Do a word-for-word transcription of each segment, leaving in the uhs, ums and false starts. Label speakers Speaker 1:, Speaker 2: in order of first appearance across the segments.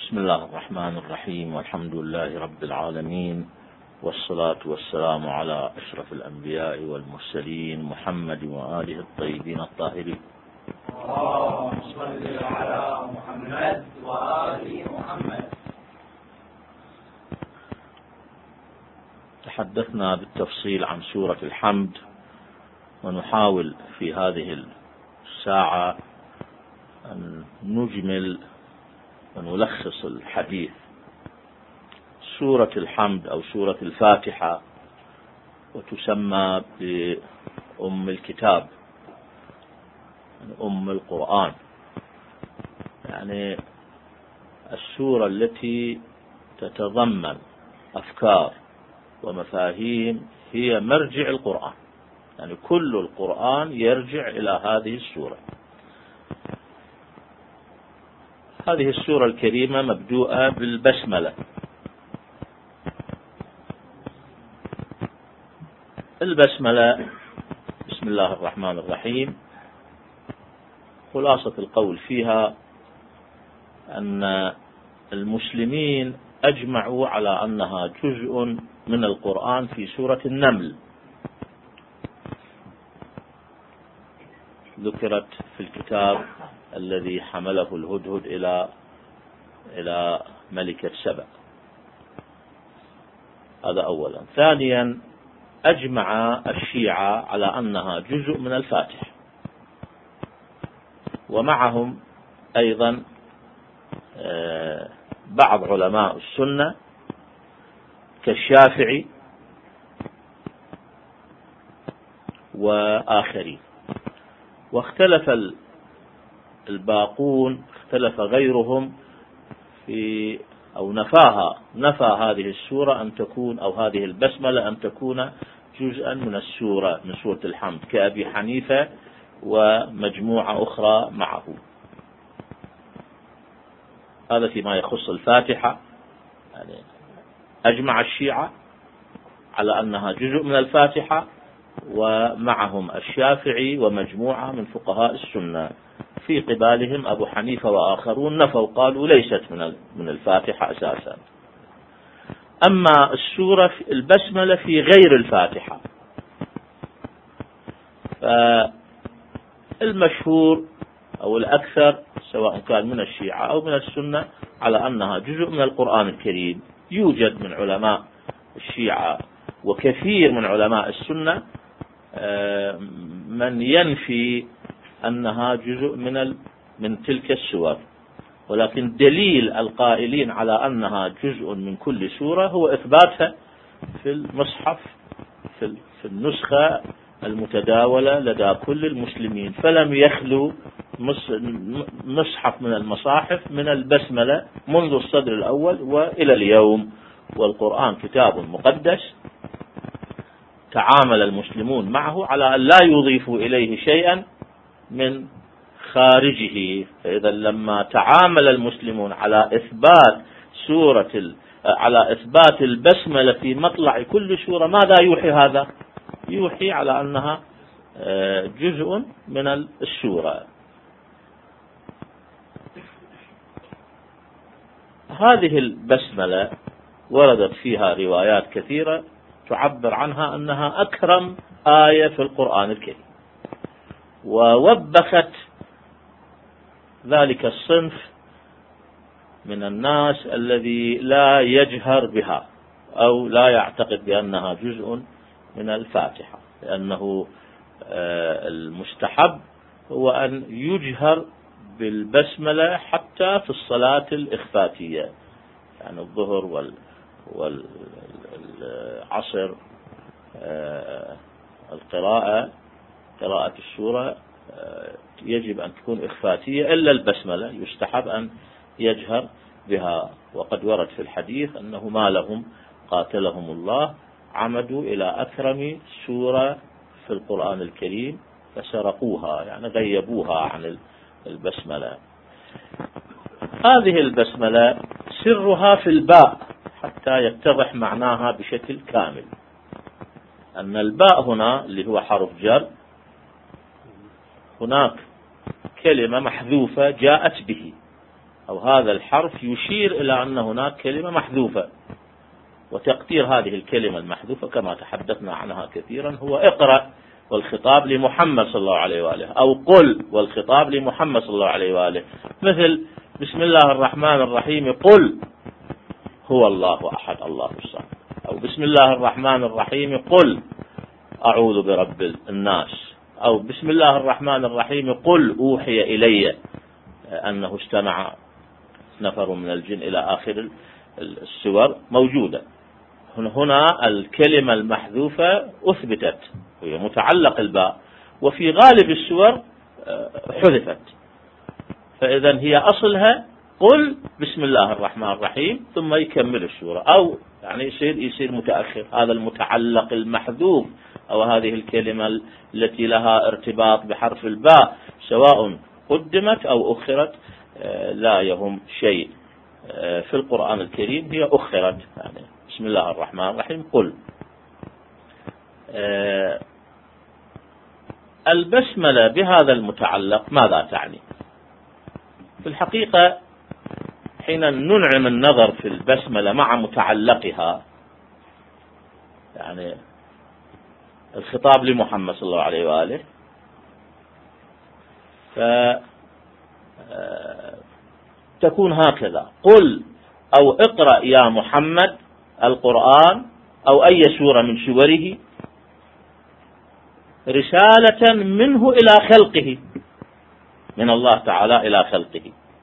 Speaker 1: بسم الله الرحمن الرحيم، والحمد لله رب العالمين، والصلاة والسلام على أشرف الأنبياء والمرسلين محمد وآله الطيبين الطاهرين.
Speaker 2: اللهم صل على محمد وآل محمد.
Speaker 1: تحدثنا بالتفصيل عن سورة الحمد، ونحاول في هذه الساعة أن نجمل ونلخص الحديث. سورة الحمد أو سورة الفاتحة، وتسمى بأم الكتاب، أم القرآن، يعني السورة التي تتضمن أفكار ومفاهيم هي مرجع القرآن، يعني كل القرآن يرجع إلى هذه السورة. هذه السورة الكريمة مبدوءة بالبسملة. البسملة بسم الله الرحمن الرحيم، خلاصة القول فيها أن المسلمين أجمعوا على أنها جزء من القرآن في سورة النمل، ذكرت في الكتاب الذي حمله الهدهد إلى إلى ملكة سبأ. هذا أولا. ثانيا، أجمع الشيعة على أنها جزء من الفاتحة، ومعهم أيضا بعض علماء السنة كالشافعي وآخرين. واختلف الباقون، اختلف غيرهم في أو نفاها نفى هذه السورة أن تكون أو هذه البسملة أن تكون جزءا من السورة من سورة الحمد، كأبي حنيفة ومجموعة أخرى معه. هذا فيما يخص الفاتحة، يعني أجمع الشيعة على أنها جزء من الفاتحة، ومعهم الشافعي ومجموعة من فقهاء السنة. في قبالهم أبو حنيفة وآخرون نفوا، قالوا ليست من من الفاتحة أساسا. أما السورة البسملة في غير الفاتحة، فالمشهور أو الأكثر سواء كان من الشيعة أو من السنة على أنها جزء من القرآن الكريم. يوجد من علماء الشيعة وكثير من علماء السنة من ينفي أنها جزء من من تلك السور، ولكن دليل القائلين على أنها جزء من كل سورة هو إثباتها في المصحف، في النسخة المتداولة لدى كل المسلمين. فلم يخلو مصحف من المصاحف من البسملة منذ الصدر الأول وإلى اليوم. والقرآن كتاب مقدس تعامل المسلمون معه على أن لا يضيفوا إليه شيئا من خارجه. فإذا لما تعامل المسلمون على إثبات سورة على إثبات البسملة في مطلع كل سورة، ماذا يوحي هذا؟ يوحي على أنها جزء من السورة. هذه البسملة وردت فيها روايات كثيرة تعبر عنها أنها أكرم آية في القرآن الكريم، ووبخت ذلك الصنف من الناس الذي لا يجهر بها أو لا يعتقد بأنها جزء من الفاتحة، لأنه المستحب هو أن يجهر بالبسملة حتى في الصلاة الإخفاتية، يعني الظهر وال والعصر. القراءة قراءة السورة يجب أن تكون إخفاتية، إلا البسملة يستحب أن يجهر بها. وقد ورد في الحديث أنه ما لهم قاتلهم الله عمدوا إلى أكرم سورة في القرآن الكريم فسرقوها، يعني غيبوها عن البسملة. هذه البسملة سرها في الباء حتى يتضح معناها بشكل كامل. أن الباء هنا اللي هو حرف جر، هناك كلمة محذوفة جاءت به، أو هذا الحرف يشير إلى أن هناك كلمة محذوفة، وتقدير هذه الكلمة المحذوفة كما تحدثنا عنها كثيرا هو اقرأ والخطاب لمحمد صلى الله عليه وآله، أو قل والخطاب لمحمد صلى الله عليه وآله، مثل بسم الله الرحمن الرحيم قل هو الله أحد الله الصمد، أو بسم الله الرحمن الرحيم قل أعوذ برب الناس، أو بسم الله الرحمن الرحيم قل أوحي إلي أنه استمع نفر من الجن إلى آخر السور موجودة. هنا الكلمة المحذوفة أثبتت وهي متعلق الباء، وفي غالب السور حذفت، فإذا هي أصلها قل بسم الله الرحمن الرحيم ثم يكمل السورة، أو يعني يصير يصير متأخر. هذا المتعلق المحذوف أو هذه الكلمة التي لها ارتباط بحرف الباء سواء قدمت أو أخرت لا يهم شيء في القرآن الكريم، هي أخرت. يعني بسم الله الرحمن الرحيم قل. البسملة بهذا المتعلق ماذا تعني؟ في الحقيقة حين ننعم النظر في البسملة مع متعلقها، يعني الخطاب لمحمد صلى الله عليه وآله، فتكون هكذا قل أو اقرأ يا محمد القرآن أو أي سورة من سوره رسالة منه إلى خلقه، من الله تعالى إلى خلقه.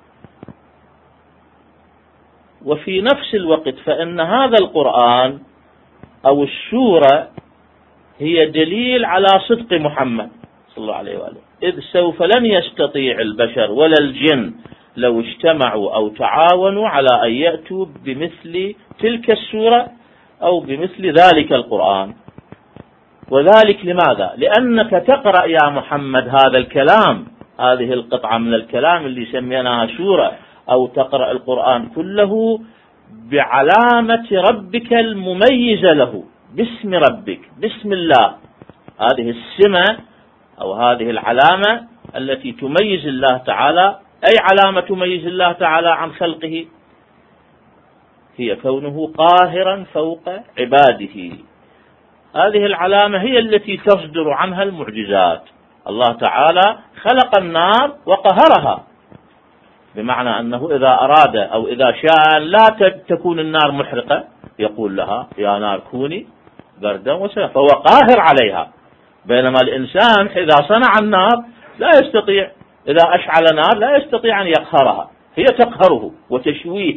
Speaker 1: وفي نفس الوقت فإن هذا القرآن أو السورة هي دليل على صدق محمد صلى الله عليه وآله، إذ سوف لن يستطيع البشر ولا الجن لو اجتمعوا أو تعاونوا على أن يأتوا بمثل تلك السورة أو بمثل ذلك القرآن. وذلك لماذا؟ لأنك تقرأ يا محمد هذا الكلام، هذه القطعة من الكلام اللي سميناها سورة، أو تقرأ القرآن كله بعلامة ربك المميزة له، باسم ربك، بسم الله. هذه السمة أو هذه العلامة التي تميز الله تعالى، أي علامة تميز الله تعالى عن خلقه؟ هي كونه قاهرا فوق عباده. هذه العلامة هي التي تصدر عنها المعجزات. الله تعالى خلق النار وقهرها، بمعنى أنه إذا أراد أو إذا شاء لا تكون النار محرقة يقول لها يا نار كوني بردا وسلاما، فهو قاهر عليها. بينما الإنسان إذا صنع النار لا يستطيع، إذا أشعل نار لا يستطيع أن يقهرها، هي تقهره وتشويه.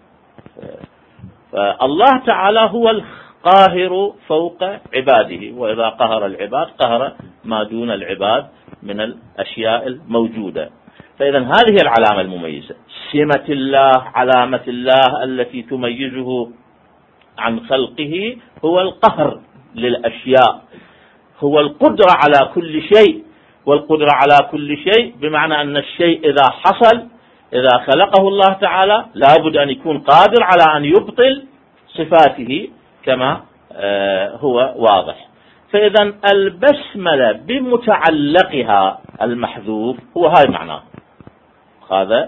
Speaker 1: فالله تعالى هو القاهر فوق عباده، وإذا قهر العباد قهر ما دون العباد من الأشياء الموجودة. فإذا هذه العلامة المميزة، سمة الله، علامة الله التي تميزه عن خلقه، هو القهر للأشياء، هو القدرة على كل شيء. والقدرة على كل شيء بمعنى أن الشيء إذا حصل، إذا خلقه الله تعالى، لابد أن يكون قادر على أن يبطل صفاته كما هو واضح. فإذا البسملة بمتعلقها المحذوف هو هاي معناه، هذا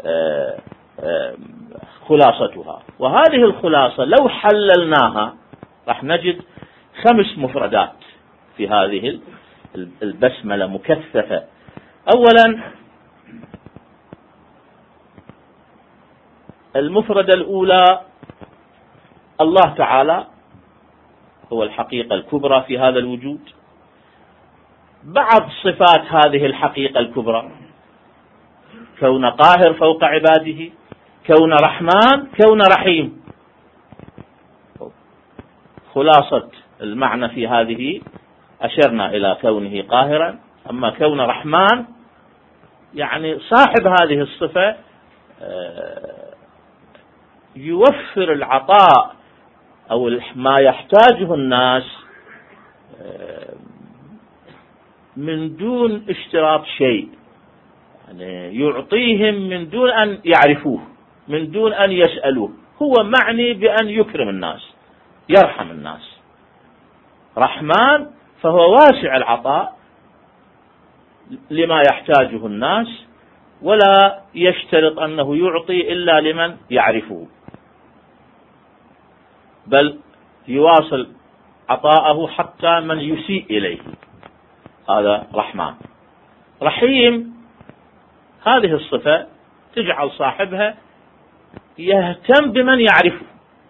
Speaker 1: خلاصتها. وهذه الخلاصة لو حللناها راح نجد خمس مفردات في هذه البسملة مكثفة. أولا المفردة الأولى، الله تعالى هو الحقيقة الكبرى في هذا الوجود. بعض صفات هذه الحقيقة الكبرى كون قاهر فوق عباده، كون رحمن، كون رحيم. خلاصة المعنى في هذه أشرنا إلى كونه قاهرا، أما كون رحمن يعني صاحب هذه الصفة يوفر العطاء أو ما يحتاجه الناس من دون اشتراط شيء، يعني يعطيهم من دون أن يعرفوه، من دون أن يسألوه. هو معني بأن يكرم الناس، يرحم الناس. رحمن فهو واسع العطاء لما يحتاجه الناس ولا يشترط أنه يعطي إلا لمن يعرفه، بل يواصل عطاءه حتى من يسيء إليه. هذا رحمن. رحيم هذه الصفة تجعل صاحبها يهتم بمن يعرفه،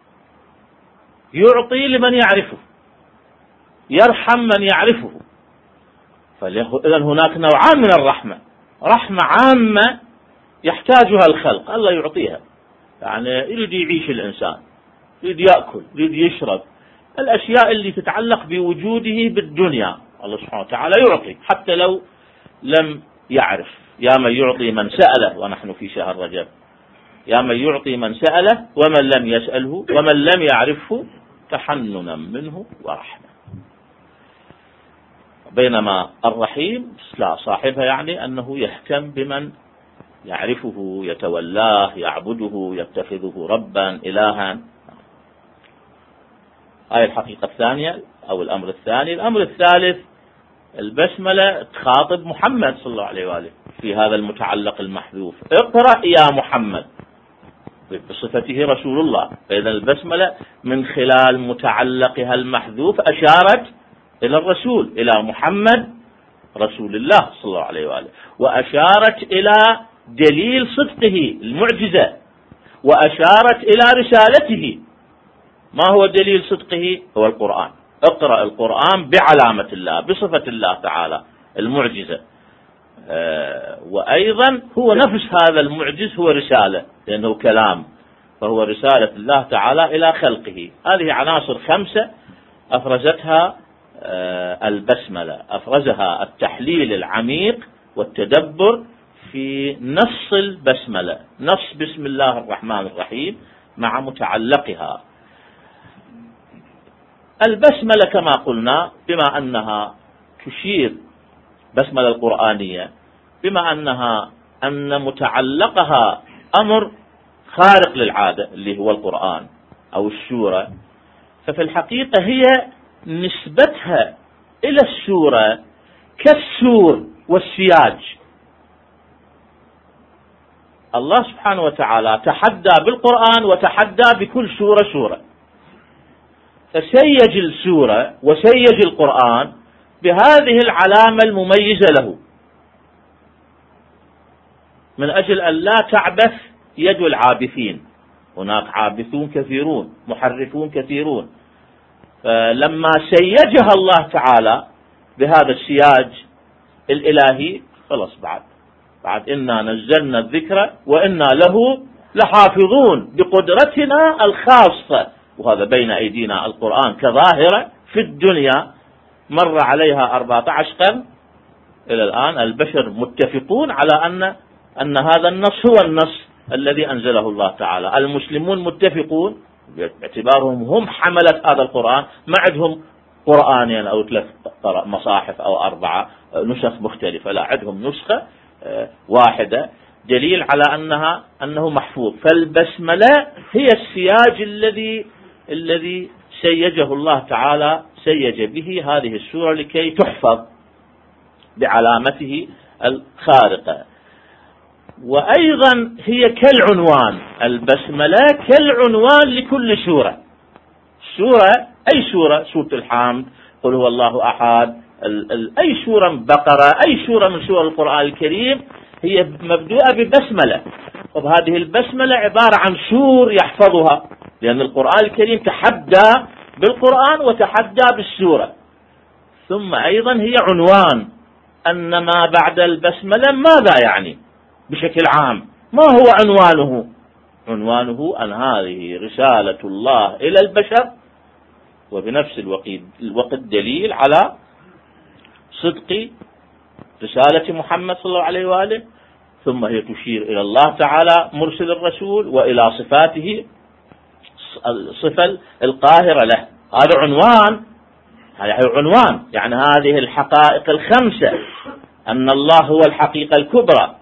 Speaker 1: يعطي لمن يعرفه، يرحم من يعرفه. فإذا هناك نوعان من الرحمة: رحمة عامة يحتاجها الخلق، الله يعطيها، يعني يريد يعيش الإنسان، يريد يأكل، يريد يشرب، الأشياء اللي تتعلق بوجوده بالدنيا الله سبحانه وتعالى يعطي حتى لو لم يعرف. يا من يعطي من سأله، ونحن في شهر رجب، يا من يعطي من سأله ومن لم يسأله ومن لم يعرفه تحننا منه ورحمة. بينما الرحيم لا، صاحبها يعني أنه يهتم بمن يعرفه، يتولاه، يعبده، يتخذه ربا إلها. هاي الحقيقة الثانية أو الأمر الثاني. الأمر الثالث: البسملة تخاطب محمد صلى الله عليه وآله في هذا المتعلق المحذوف: اقرأ يا محمد، بصفته رسول الله. فإذا البسملة من خلال متعلقها المحذوف أشارت إلى الرسول، إلى محمد رسول الله صلى الله عليه وآله، وأشارت إلى دليل صدقه المعجزة، وأشارت إلى رسالته. ما هو دليل صدقه؟ هو القرآن. اقرأ القرآن بعلامة الله، بصفة الله تعالى المعجزة. آه وأيضا هو نفس هذا المعجز هو رسالة، لأنه كلام، فهو رسالة الله تعالى إلى خلقه. هذه عناصر خمسة أفرزتها آه البسملة، أفرزها التحليل العميق والتدبر في نص البسملة، نص بسم الله الرحمن الرحيم مع متعلقها. البسملة كما قلنا بما أنها تشير، بسملة القرآنية، بما أنها أن متعلقها أمر خارق للعادة اللي هو القرآن أو السورة، ففي الحقيقة هي نسبتها إلى السورة كالسور والسياج. الله سبحانه وتعالى تحدى بالقرآن وتحدى بكل سورة سورة، فسيج السورة وسيج القرآن بهذه العلامة المميزة له، من أجل أن لا تعبث يد العابثين. هناك عابثون كثيرون، محرفون كثيرون، فلما سيجها الله تعالى بهذا السياج الإلهي خلص، بعد بعد إنا نزلنا الذكر وإنا له لحافظون بقدرتنا الخاصة. وهذا بين أيدينا القرآن كظاهرة في الدنيا مر عليها أربعة عشر قرن، إلى الآن البشر متفقون على أن أن هذا النص هو النص الذي أنزله الله تعالى. المسلمون متفقون باعتبارهم هم حملة هذا القرآن، ما عندهم قرآنين أو ثلاث مصاحف أو أربعة نسخ مختلفة، لا، عندهم نسخة واحدة، دليل على أنها أنه محفوظ. فالبسملة هي السياج الذي الذي سيجه الله تعالى، سيج به هذه السورة لكي تحفظ بعلامته الخارقة. وأيضا هي كالعنوان، البسملة كالعنوان لكل سورة. سورة، أي سورة، سورة الحمد، قل هو الله أحد، أي سورة، بقرة، أي سورة من سور القرآن الكريم هي مبدوءة ببسملة. وهذه البسملة عبارة عن سور يحفظها، لأن القرآن الكريم تحدى بالقرآن وتحدى بالسورة. ثم أيضا هي عنوان، أن ما بعد البسملة ماذا يعني بشكل عام، ما هو عنوانه؟ عنوانه أن هذه رسالة الله إلى البشر، وبنفس الوقت دليل على صدق رسالة محمد صلى الله عليه وآله. ثم هي تشير إلى الله تعالى مرسل الرسول وإلى صفاته، الصفة القاهرة له. هذا عنوان، هذا عنوان يعني هذه الحقائق الخمسة، أن الله هو الحقيقة الكبرى،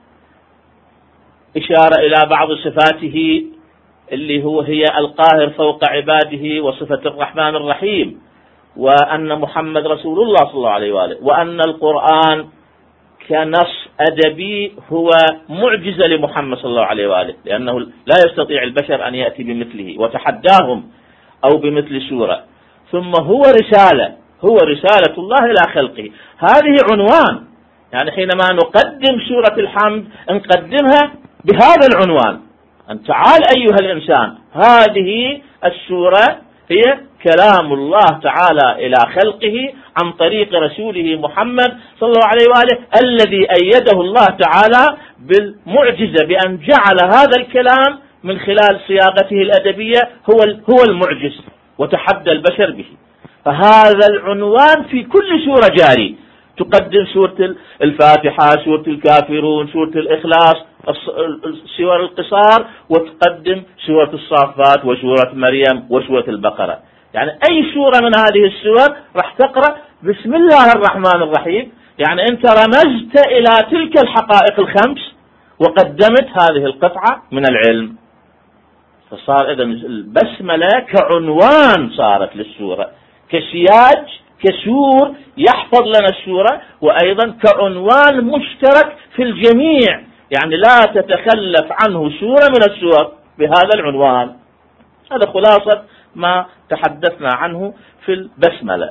Speaker 1: إشارة إلى بعض صفاته اللي هو هي القاهر فوق عباده وصفة الرحمن الرحيم، وأن محمد رسول الله صلى الله عليه وآله، وأن القرآن كنص أدبي هو معجزة لمحمد صلى الله عليه وآله، لأنه لا يستطيع البشر أن يأتي بمثله وتحداهم أو بمثل سورة. ثم هو رسالة، هو رسالة الله إلى خلقه. هذه عنوان، يعني حينما نقدم سورة الحمد نقدمها بهذا العنوان، أن تعال أيها الإنسان، هذه السورة هي كلام الله تعالى إلى خلقه عن طريق رسوله محمد صلى الله عليه وآله، الذي أيده الله تعالى بالمعجزة بأن جعل هذا الكلام من خلال صياغته الأدبية هو هو المعجز وتحدى البشر به. فهذا العنوان في كل سورة جاري. تقدم سورة الفاتحة، سورة الكافرون، سورة الإخلاص، سور القصار، وتقدم سورة الصافات وسورة مريم وسورة البقرة. يعني أي سورة من هذه السور راح تقرأ بسم الله الرحمن الرحيم، يعني أنت رمزت إلى تلك الحقائق الخمس وقدمت هذه القطعة من العلم. فصار إذن البسملة كعنوان صارت للسورة، كسياج، كسور يحفظ لنا السورة، وأيضا كعنوان مشترك في الجميع، يعني لا تتخلف عنه سورة من السور بهذا العنوان. هذا خلاصة ما تحدثنا عنه في البسملة.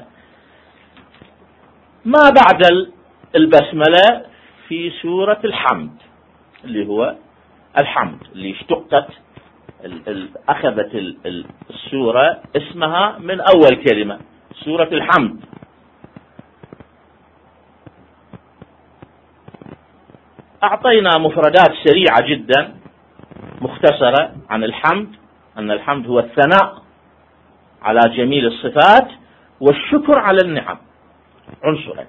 Speaker 1: ما بعد البسملة في سورة الحمد، اللي هو الحمد اللي اشتقت أخذت السورة اسمها من أول كلمة، سورة الحمد. أعطينا مفردات سريعة جدا مختصرة عن الحمد، أن الحمد هو الثناء على جميل الصفات والشكر على النعم، عنصرين.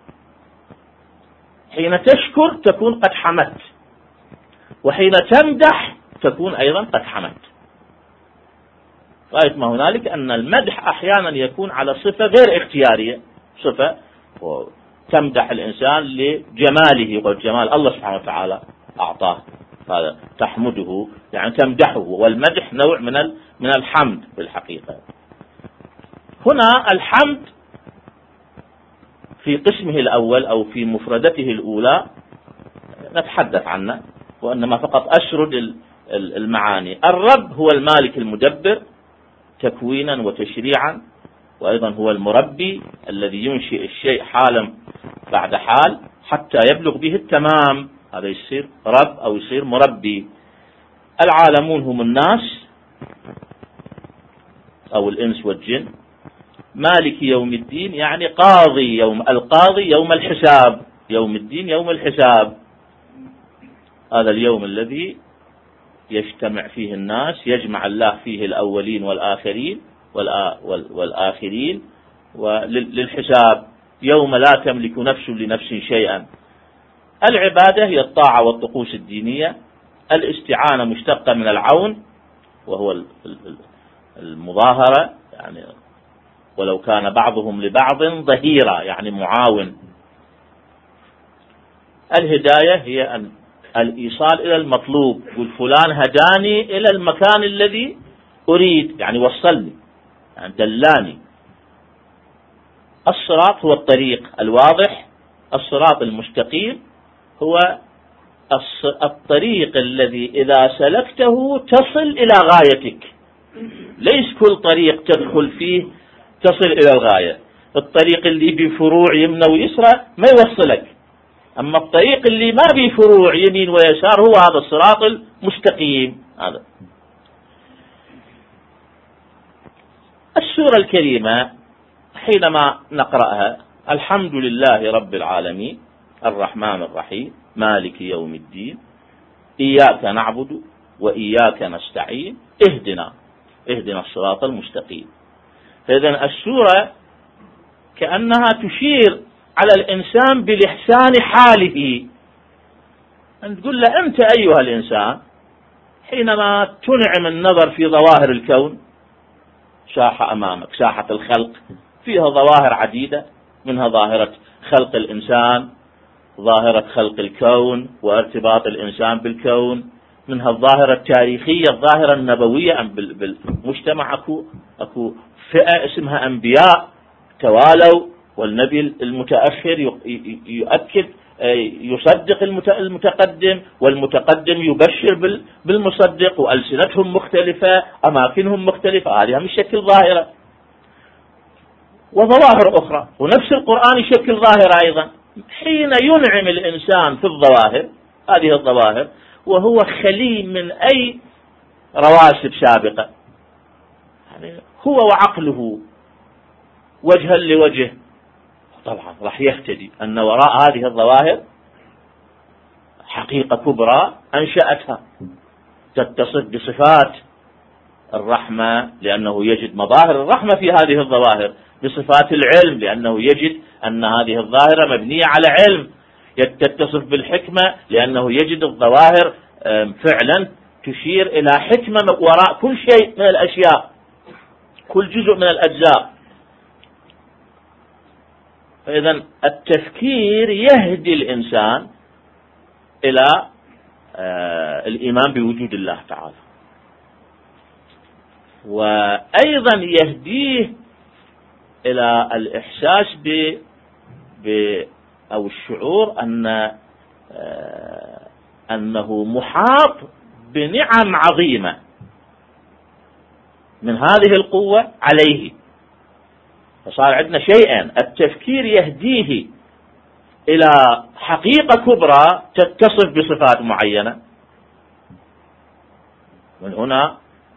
Speaker 1: حين تشكر تكون قد حمدت، وحين تمدح تكون أيضا قد حمدت. غاية ما هنالك أن المدح أحيانا يكون على صفة غير اختيارية، صفة تمدح الإنسان لجماله، والجمال الله سبحانه وتعالى أعطاه، هذا تحمده يعني تمدحه، والمدح نوع من من الحمد في الحقيقة. هنا الحمد في قسمه الأول أو في مفردته الأولى نتحدث عنه، وإنما فقط أسرد المعاني. الرب هو المالك المدبر تكوينا وتشريعا، وأيضا هو المربي الذي ينشئ الشيء حالا بعد حال حتى يبلغ به التمام، هذا يصير رب أو يصير مربي. العالمون هم الناس أو الإنس والجن. مالك يوم الدين يعني قاضي يوم القاضي يوم الحساب، يوم الدين يوم الحساب، هذا اليوم الذي يجتمع فيه الناس، يجمع الله فيه الأولين والآخرين والآخرين وللحساب، يوم لا تملك نفس لنفس شيئا. العبادة هي الطاعة والطقوس الدينية. الاستعانة مشتقة من العون وهو المظاهرة، يعني ولو كان بعضهم لبعض ظهيرا يعني معاون. الهداية هي أن الإيصال إلى المطلوب، يقول فلان هداني إلى المكان الذي أريد، يعني وصلني، يعني دلاني. الصراط هو الطريق الواضح، الصراط المستقيم هو الطريق الذي إذا سلكته تصل إلى غايتك. ليس كل طريق تدخل فيه تصل إلى الغاية، الطريق اللي بفروع يمنى ويسرى ما يوصلك، أما الطريق اللي ما به فروع يمين ويسار هو هذا الصراط المستقيم. هذا السورة الكريمة حينما نقرأها: الحمد لله رب العالمين الرحمن الرحيم مالك يوم الدين إياك نعبد وإياك نستعين اهدنا اهدنا الصراط المستقيم. إذن السورة كأنها تشير على الإنسان بالإحسان حاله، أن تقول له أنت أيها الإنسان حينما تنعم النظر في ظواهر الكون، ساحة أمامك، ساحة الخلق فيها ظواهر عديدة، منها ظاهرة خلق الإنسان، ظاهرة خلق الكون وارتباط الإنسان بالكون، منها الظاهرة التاريخية، الظاهرة النبوية بالمجتمع. أكو, أكو فئة اسمها أنبياء توالوا، والنبي المتأخر يؤكد يصدق المتقدم والمتقدم يبشر بالمصدق، وألسنتهم مختلفة، أماكنهم مختلفة، هذه من شكل ظاهرة. وظواهر أخرى، ونفس القرآن يشكل ظاهرة أيضا. حين ينعم الإنسان في الظواهر، هذه الظواهر، وهو خلي من أي رواسب سابقة، يعني هو وعقله وجها لوجه، طبعا راح يهتدي أن وراء هذه الظواهر حقيقة كبرى أنشأتها، تتصف بصفات الرحمة لأنه يجد مظاهر الرحمة في هذه الظواهر، بصفات العلم لأنه يجد أن هذه الظاهرة مبنية على علم، تتصف بالحكمة لأنه يجد الظواهر فعلا تشير إلى حكمة وراء كل شيء من الأشياء، كل جزء من الأجزاء. فإذا التفكير يهدي الإنسان إلى الإيمان بوجود الله تعالى، وأيضا يهديه إلى الإحساس ب ب أو الشعور أن أنه محاط بنعم عظيمة من هذه القوة عليه. فصار عندنا شيئين، التفكير يهديه إلى حقيقة كبرى تتصف بصفات معينة من هنا،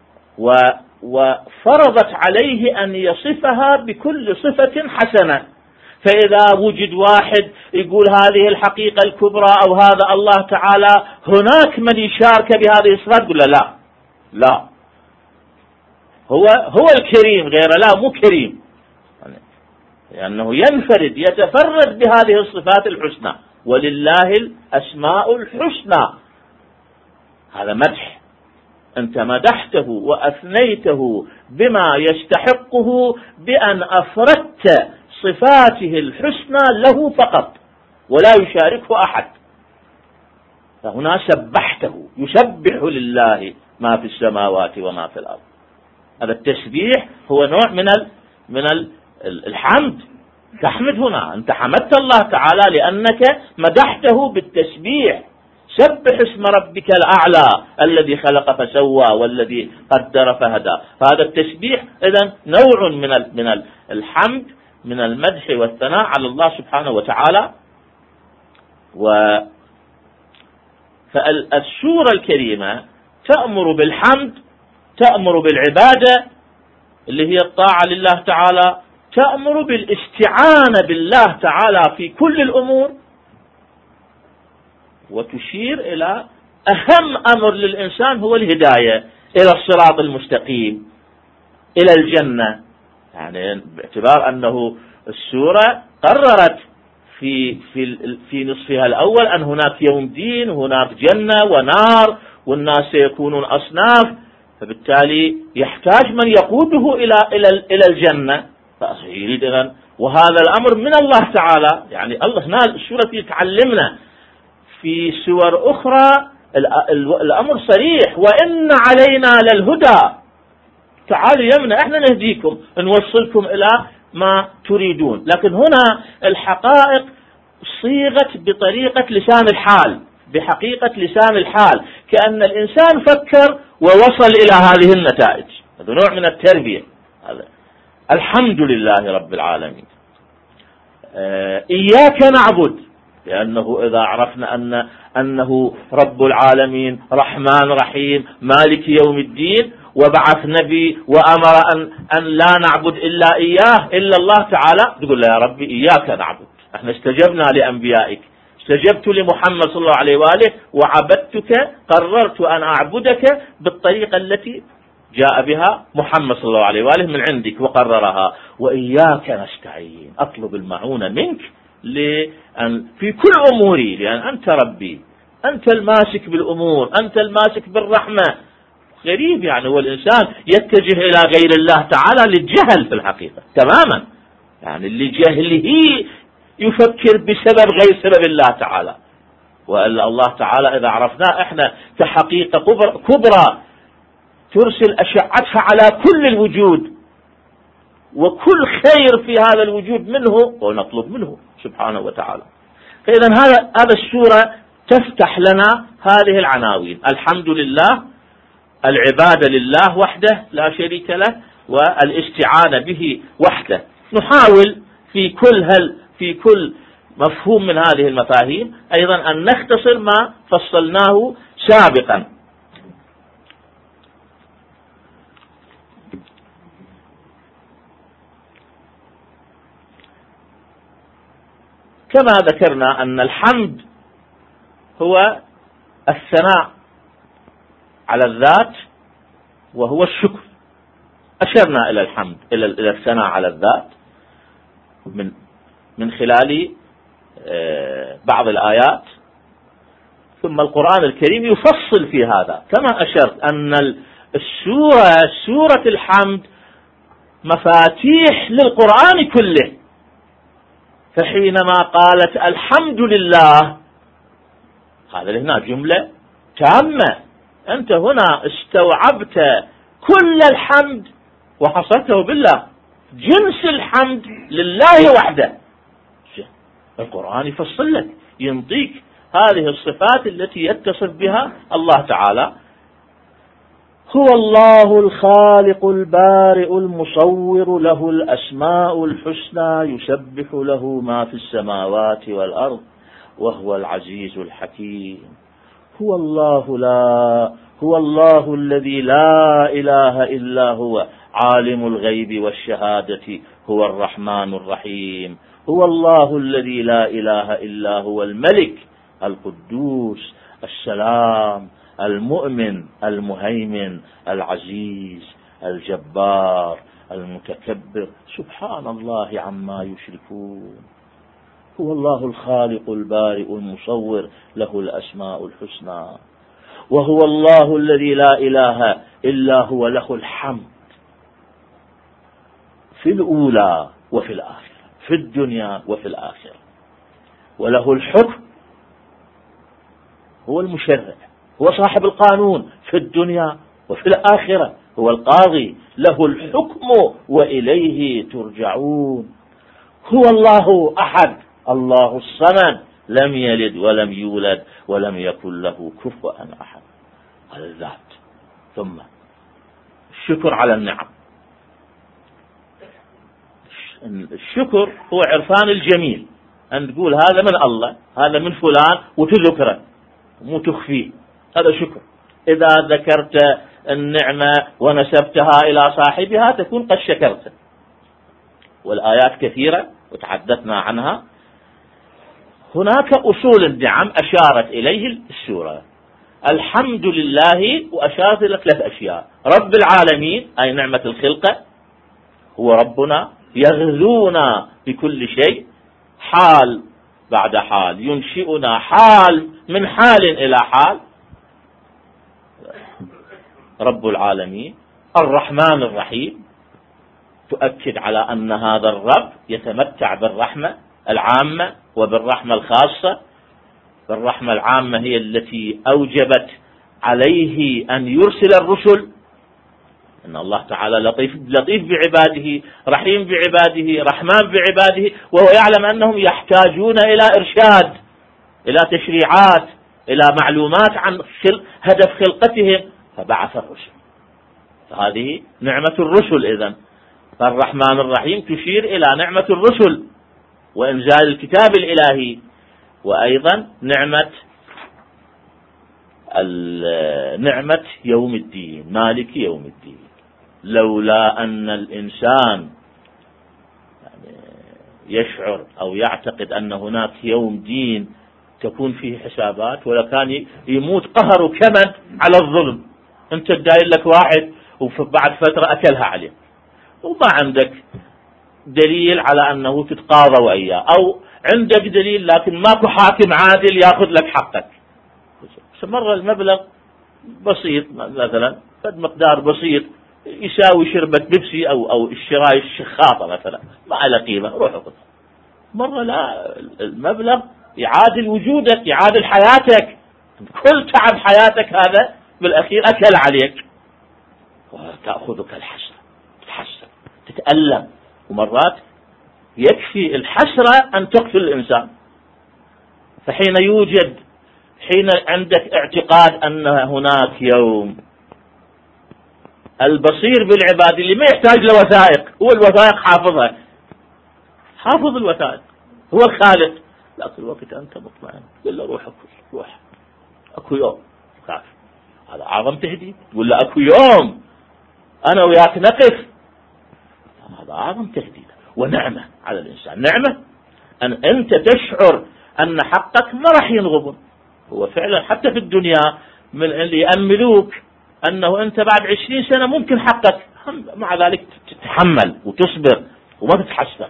Speaker 1: وفرضت عليه أن يصفها بكل صفة حسنة. فإذا وجد واحد يقول هذه الحقيقة الكبرى أو هذا الله تعالى، هناك من يشارك بهذه الصفات، يقول لا لا هو هو الكريم، غير لا مو كريم، لأنه ينفرد يتفرد بهذه الصفات الحسنى، ولله الأسماء الحسنى. هذا مدح، أنت مدحته وأثنيته بما يستحقه بأن أفردت صفاته الحسنى له فقط ولا يشاركه أحد. فهنا سبحته، يسبح لله ما في السماوات وما في الأرض. هذا التسبيح هو نوع من ال من ال الحمد. تحمد هنا، أنت حمدت الله تعالى لأنك مدحته بالتسبيح. سبح اسم ربك الأعلى الذي خلق فسوى والذي قدر فهدى. فهذا التسبيح إذن نوع من من الحمد، من المدح والثناء على الله سبحانه وتعالى. و فالسورة الكريمة تأمر بالحمد، تأمر بالعبادة اللي هي الطاعة لله تعالى، تأمر بالاستعانة بالله تعالى في كل الأمور، وتشير إلى أهم أمر للإنسان هو الهداية إلى الصراط المستقيم، إلى الجنة. يعني باعتبار أنه السورة قررت في في في نصفها الأول أن هناك يوم دين وهناك جنة ونار والناس سيكونون أصناف، فبالتالي يحتاج من يقوده إلى إلى إلى الجنة. فيريد أن وهذا الأمر من الله تعالى. يعني الله هنا السورة تعلمنا في سور أخرى الأمر صريح، وإن علينا للهدى، تعالوا يمنا احنا نهديكم نوصلكم إلى ما تريدون. لكن هنا الحقائق صيغت بطريقة لسان الحال، بحقيقة لسان الحال، كأن الإنسان فكر ووصل إلى هذه النتائج. هذا نوع من التربية. هذا الحمد لله رب العالمين. آه إياك نعبد، لأنه إذا عرفنا أن أنه رب العالمين رحمن رحيم مالك يوم الدين، وبعث نبي وأمر أن, أن لا نعبد إلا إياه إلا الله تعالى، تقول له يا ربي إياك نعبد. احنا استجبنا لأنبيائك، استجبت لمحمد صلى الله عليه وآله وعبدتك، قررت أن أعبدك بالطريقة التي جاء بها محمد صلى الله عليه وآله من عندك وقررها. وإياك نستعين، أطلب المعونة منك لأن في كل أموري، لأن أنت ربي، أنت الماسك بالأمور، أنت الماسك بالرحمة. غريب يعني هو الإنسان يتجه إلى غير الله تعالى للجهل في الحقيقة تماما، يعني لجهله يفكر بسبب غير سبب الله تعالى. وإلا الله تعالى إذا عرفناه إحنا كحقيقة كبرى ترسل أشعتها على كل الوجود، وكل خير في هذا الوجود منه ونطلب منه سبحانه وتعالى. فإذا هذا هذا السورة تفتح لنا هذه العناوين: الحمد لله، العبادة لله وحده لا شريك له، والاستعانة به وحده. نحاول في كل هل في كل مفهوم من هذه المفاهيم أيضا أن نختصر ما فصلناه سابقا. كما ذكرنا أن الحمد هو الثناء على الذات وهو الشكر. أشرنا إلى الحمد إلى إلى الثناء على الذات من من خلال بعض الآيات، ثم القرآن الكريم يفصل في هذا. كما أشرت أن السورة سورة الحمد مفاتيح للقرآن كله، فحينما قالت الحمد لله، هذا هنا جملة تامة، أنت هنا استوعبت كل الحمد وحصرته بالله، جنس الحمد لله وحده. القرآن يفصل لك، ينطيك هذه الصفات التي يتصف بها الله تعالى. هو الله الخالق البارئ المصور، له الأسماء الحسنى، يسبح له ما في السماوات والأرض، وهو العزيز الحكيم. هو الله لا هو الله الذي لا إله إلا هو، عالم الغيب والشهادة، هو الرحمن الرحيم. هو الله الذي لا إله إلا هو، الملك القدوس السلام المؤمن المهيمن العزيز الجبار المتكبر، سبحان الله عما يشركون. هو الله الخالق البارئ المصور، له الأسماء الحسنى. وهو الله الذي لا إله إلا هو، له الحمد في الأولى وفي الآخرة، في الدنيا وفي الآخرة. وله الحكم، هو المشرع، هو صاحب القانون في الدنيا وفي الآخرة، هو القاضي، له الحكم وإليه ترجعون. هو الله أحد، الله الصمد، لم يلد ولم يولد ولم يكن له كفوا أحد. هذا الذات. ثم الشكر على النعم. الشكر هو عرفان الجميل، أن تقول هذا من الله، هذا من فلان، وتذكره مو تخفيه، هذا شكر. إذا ذكرت النعمة ونسبتها إلى صاحبها تكون قد شكرت. والآيات كثيرة وتحدثنا عنها. هناك أصول النعم أشارت إليه السورة. الحمد لله، وأشارت إلى ثلاث أشياء: رب العالمين أي نعمة الخلقة، هو ربنا يغذونا بكل شيء، حال بعد حال، ينشئنا حال من حال إلى حال، رب العالمين. الرحمن الرحيم، تؤكد على أن هذا الرب يتمتع بالرحمة العامة وبالرحمة الخاصة. بالرحمة العامة هي التي أوجبت عليه أن يرسل الرسل، إن الله تعالى لطيف لطيف بعباده، رحيم بعباده، رحمن بعباده، وهو يعلم أنهم يحتاجون إلى إرشاد، إلى تشريعات، إلى معلومات عن هدف خلقتهم، فبعث الرسل. فهذه نعمة الرسل. إذن فالرحمن الرحيم تشير إلى نعمة الرسل وإنزال الكتاب الإلهي، وأيضا نعمة نعمة يوم الدين، مالك يوم الدين. لولا أن الإنسان يشعر أو يعتقد أن هناك يوم دين تكون فيه حسابات، ولكان يموت قهر وكمد على الظلم. أنت داير لك واحد وبعد فترة أكلها عليه، وما عندك دليل على أنه تتقاضى وإياه، أو عندك دليل لكن ماكو حاكم عادل يأخذ لك حقك. مرة المبلغ بسيط، مثلا قد مقدار بسيط يساوي شربة بيبسي أو أو الشراي الشخاطة مثلا، ما له قيمة، روح خذ. مرة لا، المبلغ يعادل وجودك، يعادل حياتك، كل تعب حياتك هذا بالأخير أكل عليك، وتأخذك الحسرة، تتحسر، تتألم. ومرات يكفي الحسرة أن تقتل الإنسان. فحين يوجد حين عندك اعتقاد أن هناك يوم، البصير بالعباد اللي ما يحتاج لوثائق، هو الوثائق حافظها، حافظ الوثائق، هو الخالق، لكن الوقت أنت مطمئن، إلا روح أكو روح أكو يوم خاف. هذا أعظم تهديد. تقول له أكو يوم أنا وياك نقف، هذا أعظم تهديد ونعمة على الإنسان. نعمة أن أنت تشعر أن حقك ما راح ينغض. هو فعلا حتى في الدنيا من اللي يأملوك أنه أنت بعد عشرين سنة ممكن حقك، مع ذلك تتحمل وتصبر وما تتحسن.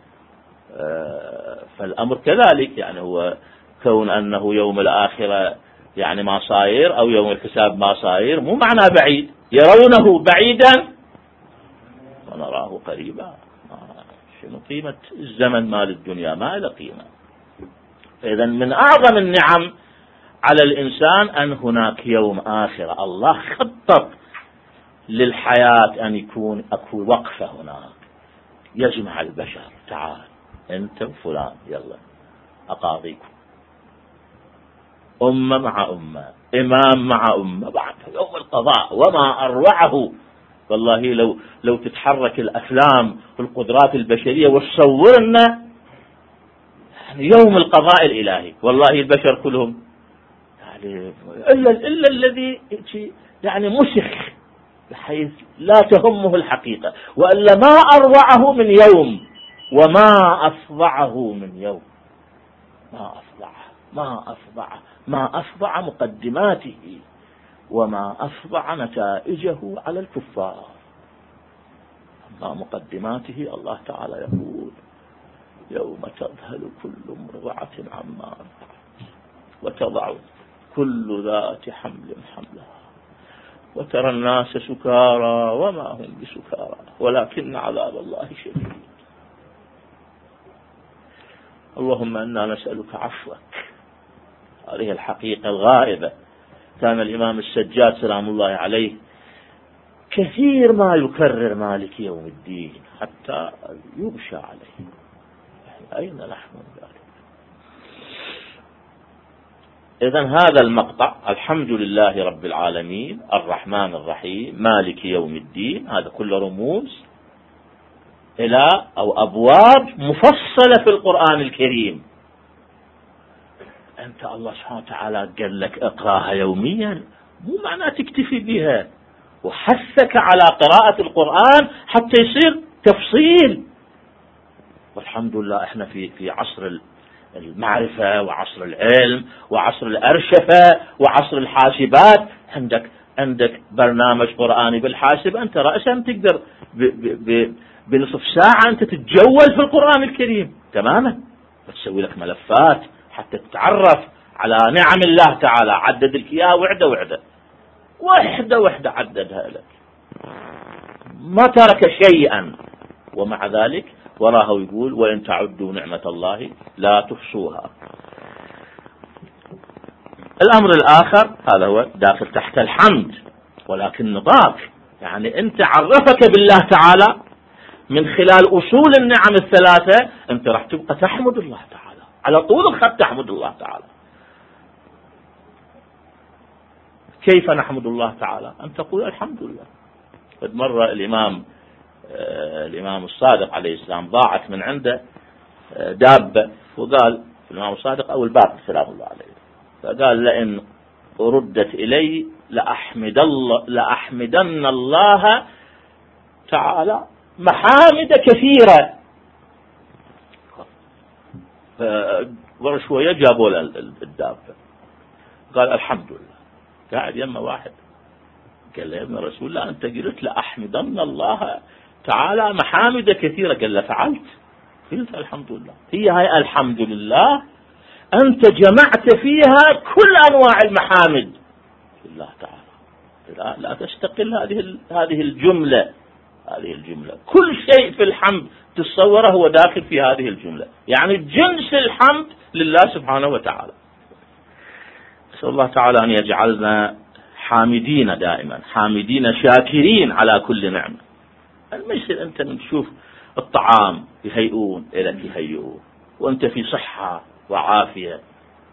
Speaker 1: فالأمر كذلك، يعني هو كون أنه يوم الآخرة يعني ما صاير أو يوم الحساب ما صاير مو معناه بعيد. يرونه بعيدا ونراه قريبا. شنو قيمة الزمن مال الدنيا؟ ما له قيمة. إذن من أعظم النعم على الإنسان أن هناك يوم آخرة. الله خطط للحياة أن يكون أكو وقفة هناك يجمع البشر. تعال أنت وفلان يلا أقاضيكم، أمة مع أمة، إمام مع أمة، بعد يوم القضاء وما أروعه. والله لو لو تتحرك الأفلام والقدرات البشرية وتصور لنا يوم القضاء الإلهي، والله البشر كلهم يعني إلا إلا الذي يعني مسخ بحيث لا تهمه الحقيقة، وإلا ما أروعه من يوم وما أفظعه من يوم. ما أفظعه ما أفظعه ما أفظع مقدماته وما أفظع نتائجه على الكفار. أما مقدماته الله تعالى يقول يوم تذهل كل مرضعة عما وتضع كل ذات حمل حملها وترى الناس سكارى وما هم بسكارى ولكن عذاب الله شديد. اللهم إنا نسألك عفوك. هذه الحقيقة الغائبة. كان الإمام السجاد سلام الله عليه كثير ما يكرر مالك يوم الدين حتى يغشى عليه. أين نحن من ذلك؟ إذن هذا المقطع الحمد لله رب العالمين الرحمن الرحيم مالك يوم الدين، هذا كله رموز إلى أو أبواب مفصلة في القرآن الكريم. أنت الله سبحانه وتعالى قال لك اقراها يوميا، مو معناه تكتفي بها، وحثك على قراءة القرآن حتى يصير تفصيل. والحمد لله احنا في في عصر المعرفة وعصر العلم وعصر الأرشفة وعصر الحاسبات. عندك عندك برنامج قرآني بالحاسب، أنت رأسا تقدر ب ب ب بنصف ساعة أنت تتجول في القرآن الكريم تماما، تسوي لك ملفات حتى تتعرف على نعم الله تعالى. عدد لك إياها وحدة وحدة وحدة وحدة عددها لك، ما ترك شيئا. ومع ذلك وراه يقول وإن تعدوا نعمة الله لا تحصوها. الأمر الآخر هذا هو داخل تحت الحمد، ولكن نطاق يعني أنت عرفك بالله تعالى من خلال أصول النعم الثلاثة. أنت راح تبقى تحمد الله تعالى على طول الخط، تحمد الله تعالى. كيف نحمد الله تعالى؟ أن تقول الحمد لله. قد مر الإمام آه الإمام الصادق عليه السلام ضاعت من عنده آه دابة، وقال الإمام الصادق أو الباقر سلام الله عليه، فقال لئن ردت إلي لأحمد الله لأحمدن الله تعالى محامد كثيرة. ورا شوية جابوا له الدابة، قال الحمد لله. قاعد يما واحد قال له يا ابن رسول الله أنت قلت لأحمدن الله تعالى محامد كثيرة، قال له فعلت، قلت الحمد لله. هي هاي الحمد لله أنت جمعت فيها كل أنواع المحامد لله تعالى. لا, لا تستقل هذه هذه الجملة هذه الجملة كل شيء في الحمد تصوره هو داخل في هذه الجملة، يعني جنس الحمد لله سبحانه وتعالى. أسأل الله تعالى أن يجعلنا حامدين دائما، حامدين شاكرين على كل نعمة. المثل أنت من تشوف الطعام يهيئون إلى يهيئون وأنت في صحة وعافية،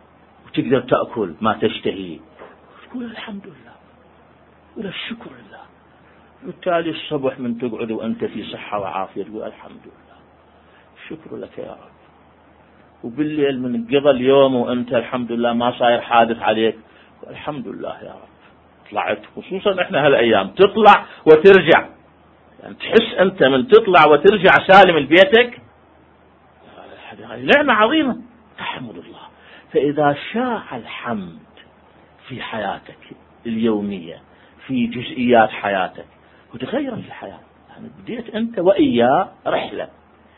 Speaker 1: وتقدر تأكل ما تشتهي، تقول الحمد لله ولا الشكر لله. بالتالي الصبح من تقعد وأنت في صحة وعافية تقول الحمد لله الشكر لك يا رب. وبالليل من قضى اليوم وأنت الحمد لله ما صاير حادث عليك، الحمد لله يا رب طلعت. خصوصا احنا هالأيام تطلع وترجع، يعني تحس أنت من تطلع وترجع سالم لبيتك نعمة عظيمة تحمد الله. فإذا شاع الحمد في حياتك اليومية في جزئيات حياتك وتغيرت الحياة، يعني بديت أنت وإياه رحلة.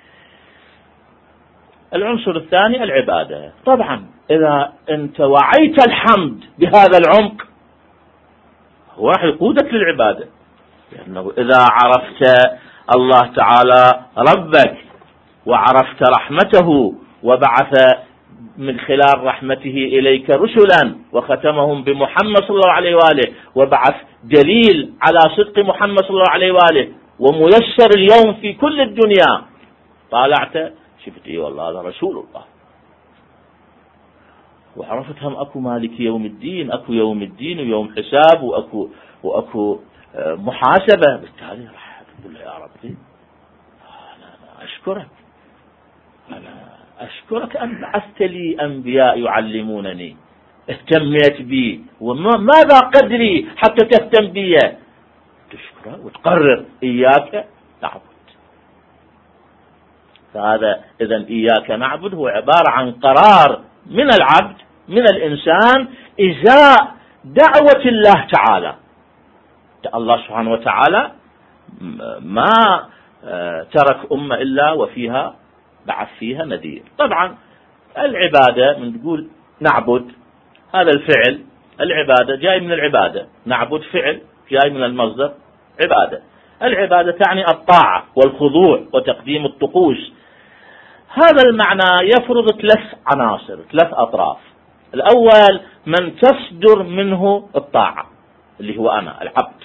Speaker 1: العنصر الثاني العبادة. طبعا إذا أنت وعيت الحمد بهذا العمق هو راح يقودك للعبادة، لأنه إذا عرفت الله تعالى ربك وعرفت رحمته وبعث من خلال رحمته إليك رسلا وختمهم بمحمد صلى الله عليه وآله وبعث دليل على صدق محمد صلى الله عليه وآله وميسر اليوم في كل الدنيا، طالعت شفت اي والله هذا رسول الله، وعرفت هم اكو مالك يوم الدين، اكو يوم الدين ويوم حساب واكو واكو محاسبة. بالتالي راح تقول له يا ربي انا اشكرك، انا أشكرك أن بعثت لي أنبياء يعلمونني، اهتميت بي، وماذا قدري حتى تهتم بي؟ تشكره وتقرر إياك نعبد. فهذا إذن إياك نعبد هو عبارة عن قرار من العبد من الإنسان إزاء دعوة الله تعالى. الله سبحانه وتعالى ما ترك أمة إلا وفيها بعث فيها نذير. طبعا العبادة من تقول نعبد هذا الفعل، العبادة جاي من العبادة، نعبد فعل جاي من المصدر عبادة. العبادة تعني الطاعة والخضوع وتقديم الطقوس. هذا المعنى يفرض ثلاث عناصر ثلاث أطراف. الأول من تصدر منه الطاعة اللي هو أنا العبد.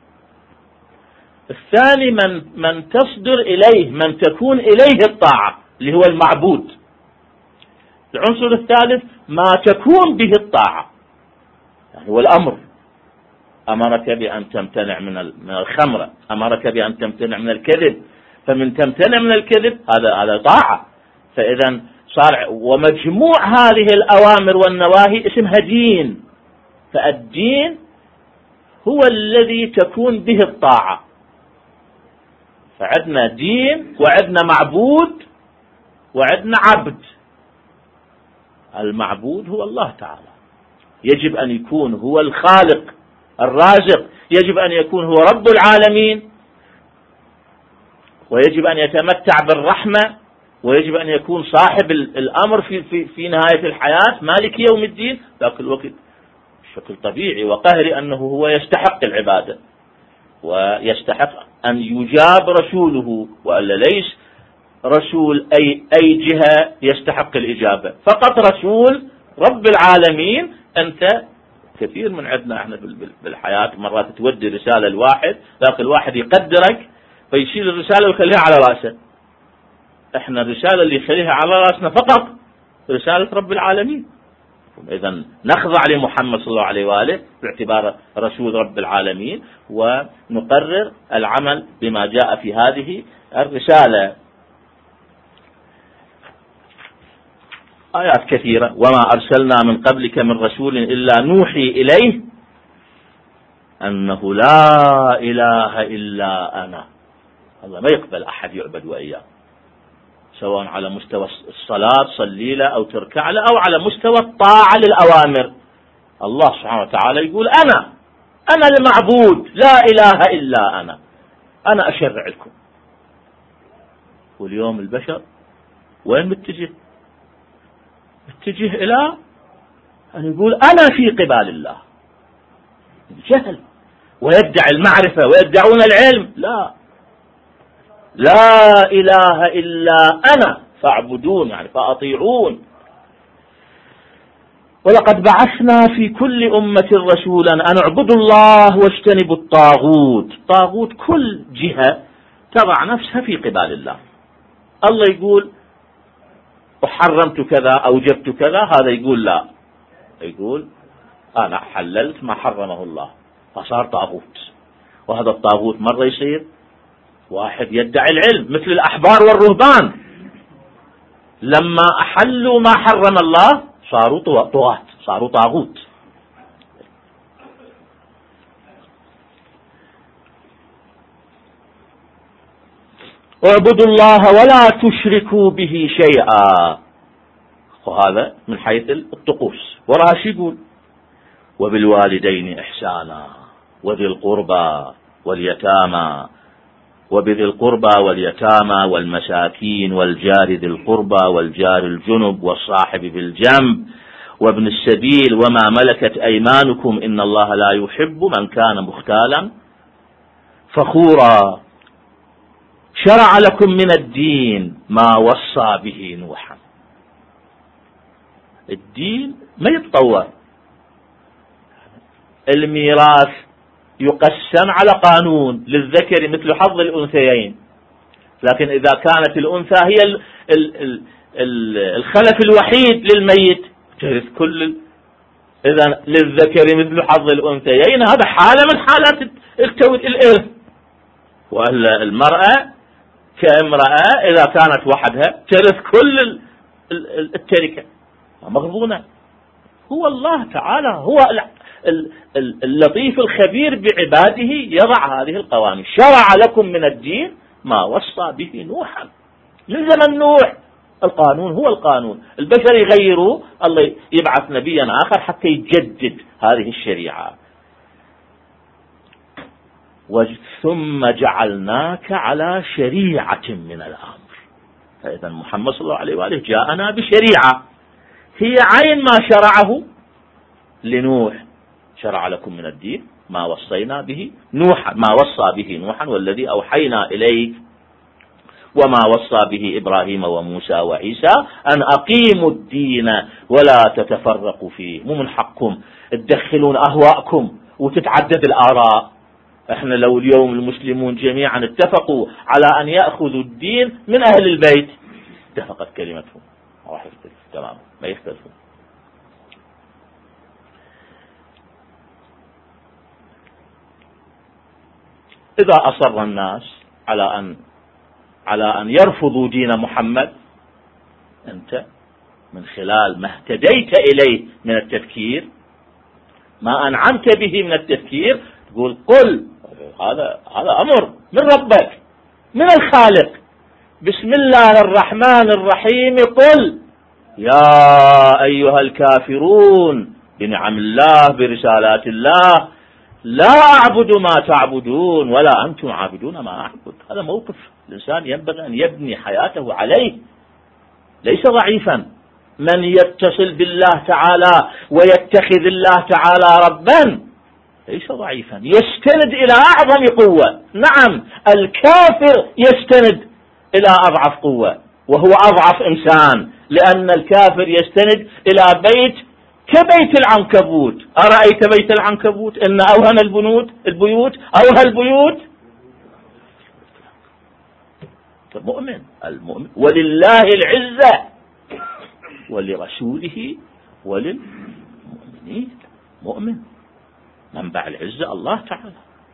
Speaker 1: الثاني من من تصدر إليه من تكون إليه الطاعة اللي هو المعبود. العنصر الثالث ما تكون به الطاعة يعني هو الأمر، أمرك بأن تمتنع من الخمرة، أمرك بأن تمتنع من الكذب، فمن تمتنع من الكذب هذا هذا طاعة. فإذا صار ومجموع هذه الأوامر والنواهي اسمها دين. فالدين هو الذي تكون به الطاعة. فعندنا دين وعندنا معبود وعندنا عبد. المعبود هو الله تعالى، يجب أن يكون هو الخالق الرازق، يجب أن يكون هو رب العالمين، ويجب أن يتمتع بالرحمة، ويجب أن يكون صاحب الأمر في, في, في نهاية الحياة مالك يوم الدين. ذاك الوقت بشكل طبيعي وقهري أنه هو يستحق العبادة ويستحق أن يجاب رسوله، وألا ليس رسول أي, أي جهة يستحق الإجابة، فقط رسول رب العالمين. أنت كثير من عندنا احنا بالحياة مرات تودي رسالة الواحد، ذاك الواحد يقدرك فيشيل الرسالة ويخليها على رأسه. احنا الرسالة اللي يخليها على رأسنا فقط رسالة رب العالمين. إذن نخضع لمحمد صلى الله عليه وآله باعتبار رسول رب العالمين، ونقرر العمل بما جاء في هذه الرسالة. آيات كثيرة. وما أرسلنا من قبلك من رسول إلا نوحي إليه أنه لا إله إلا أنا. الله ما يقبل أحد يعبد وإياه، سواء على مستوى الصلاة صلي له أو تركع له، أو على مستوى الطاعة للأوامر. الله سبحانه وتعالى يقول أنا أنا المعبود لا إله إلا أنا، أنا أشرع لكم. واليوم البشر وين متجه؟ متجه إلى أن يقول أنا في قبال الله، جهل، ويدعي المعرفة ويدعون العلم. لا لا إله إلا أنا فاعبدون يعني فأطيعون. ولقد بعثنا في كل أمة رسولا أن اعبدوا الله واجتنبوا الطاغوت. طاغوت كل جهة تضع نفسها في قبال الله. الله يقول وحرمت كذا أوجبت كذا، هذا يقول لا يقول أنا حللت ما حرمه الله، فصار طاغوت. وهذا الطاغوت مرة يصير واحد يدعي العلم مثل الأحبار والرهبان، لما أحلوا ما حرم الله صاروا طغاة، صاروا طاغوت. اعبدوا الله ولا تشركوا به شيئا، وهذا من حيث الطقوس. وراش يقول وبالوالدين إحسانا وذي القربى واليتامى، وبذي القربى واليتامى والمساكين والجار ذي القربى والجار الجنب والصاحب بالجنب وابن السبيل وما ملكت أيمانكم إن الله لا يحب من كان مختالا فخورا. شرع لكم من الدين ما وصى به نوحا. الدين ما يتطور. الميراث يقسم على قانون للذكر مثل حظ الأنثيين، لكن إذا كانت الأنثى هي ال ال ال ال الخلف الوحيد للميت ترث كل. إذا للذكر مثل حظ الأنثيين هذا حالة من حالات الإرث. وإلا المرأة كامرأة إذا كانت وحدها ترث كل التركة مغبونة. هو الله تعالى هو اللطيف الخبير بعباده يضع هذه القوانين. شرع لكم من الدين ما وصى به نوحا. من زمن نوح القانون هو القانون، البشر يغيروا، الله يبعث نبيا آخر حتى يجدد هذه الشريعة. ثم جعلناك على شريعة من الأمر. فإذا محمد صلى الله عليه وآله جاءنا بشريعة هي عين ما شرعه لنوح. شرع لكم من الدين ما وصينا به نوحا، ما وصى به نوحا والذي أوحينا إليك وما وصى به إبراهيم وموسى وعيسى أن أقيموا الدين ولا تتفرقوا فيه. مو من حقكم تدخلون أهواءكم وتتعدد الآراء. احنا لو اليوم المسلمون جميعا اتفقوا على أن يأخذوا الدين من أهل البيت اتفقت كلمتهم، ما راح يختلف تماما، ما يختلفون. إذا أصر الناس على أن على أن يرفضوا دين محمد، أنت من خلال ما اهتديت إليه من التفكير، ما أنعمت به من التفكير، تقول قل هذا هذا أمر من ربك من الخالق. بسم الله الرحمن الرحيم قل يا أيها الكافرون بنعم الله برسالات الله لا أعبد ما تعبدون ولا أنتم عابدون ما أعبد. هذا موقف الإنسان ينبغي أن يبني حياته عليه، ليس ضعيفا. من يتصل بالله تعالى ويتخذ الله تعالى ربا ليس ضعيفا، يستند إلى أعظم قوة. نعم الكافر يستند إلى أضعف قوة وهو أضعف إنسان، لأن الكافر يستند إلى بيت كبيت العنكبوت. أرأيت بيت العنكبوت إن أوهن البنود البيوت أوهن البيوت. المؤمن المؤمن ولله العزة ولرسوله وللمؤمنين. مؤمن منبع العزة الله تعالى.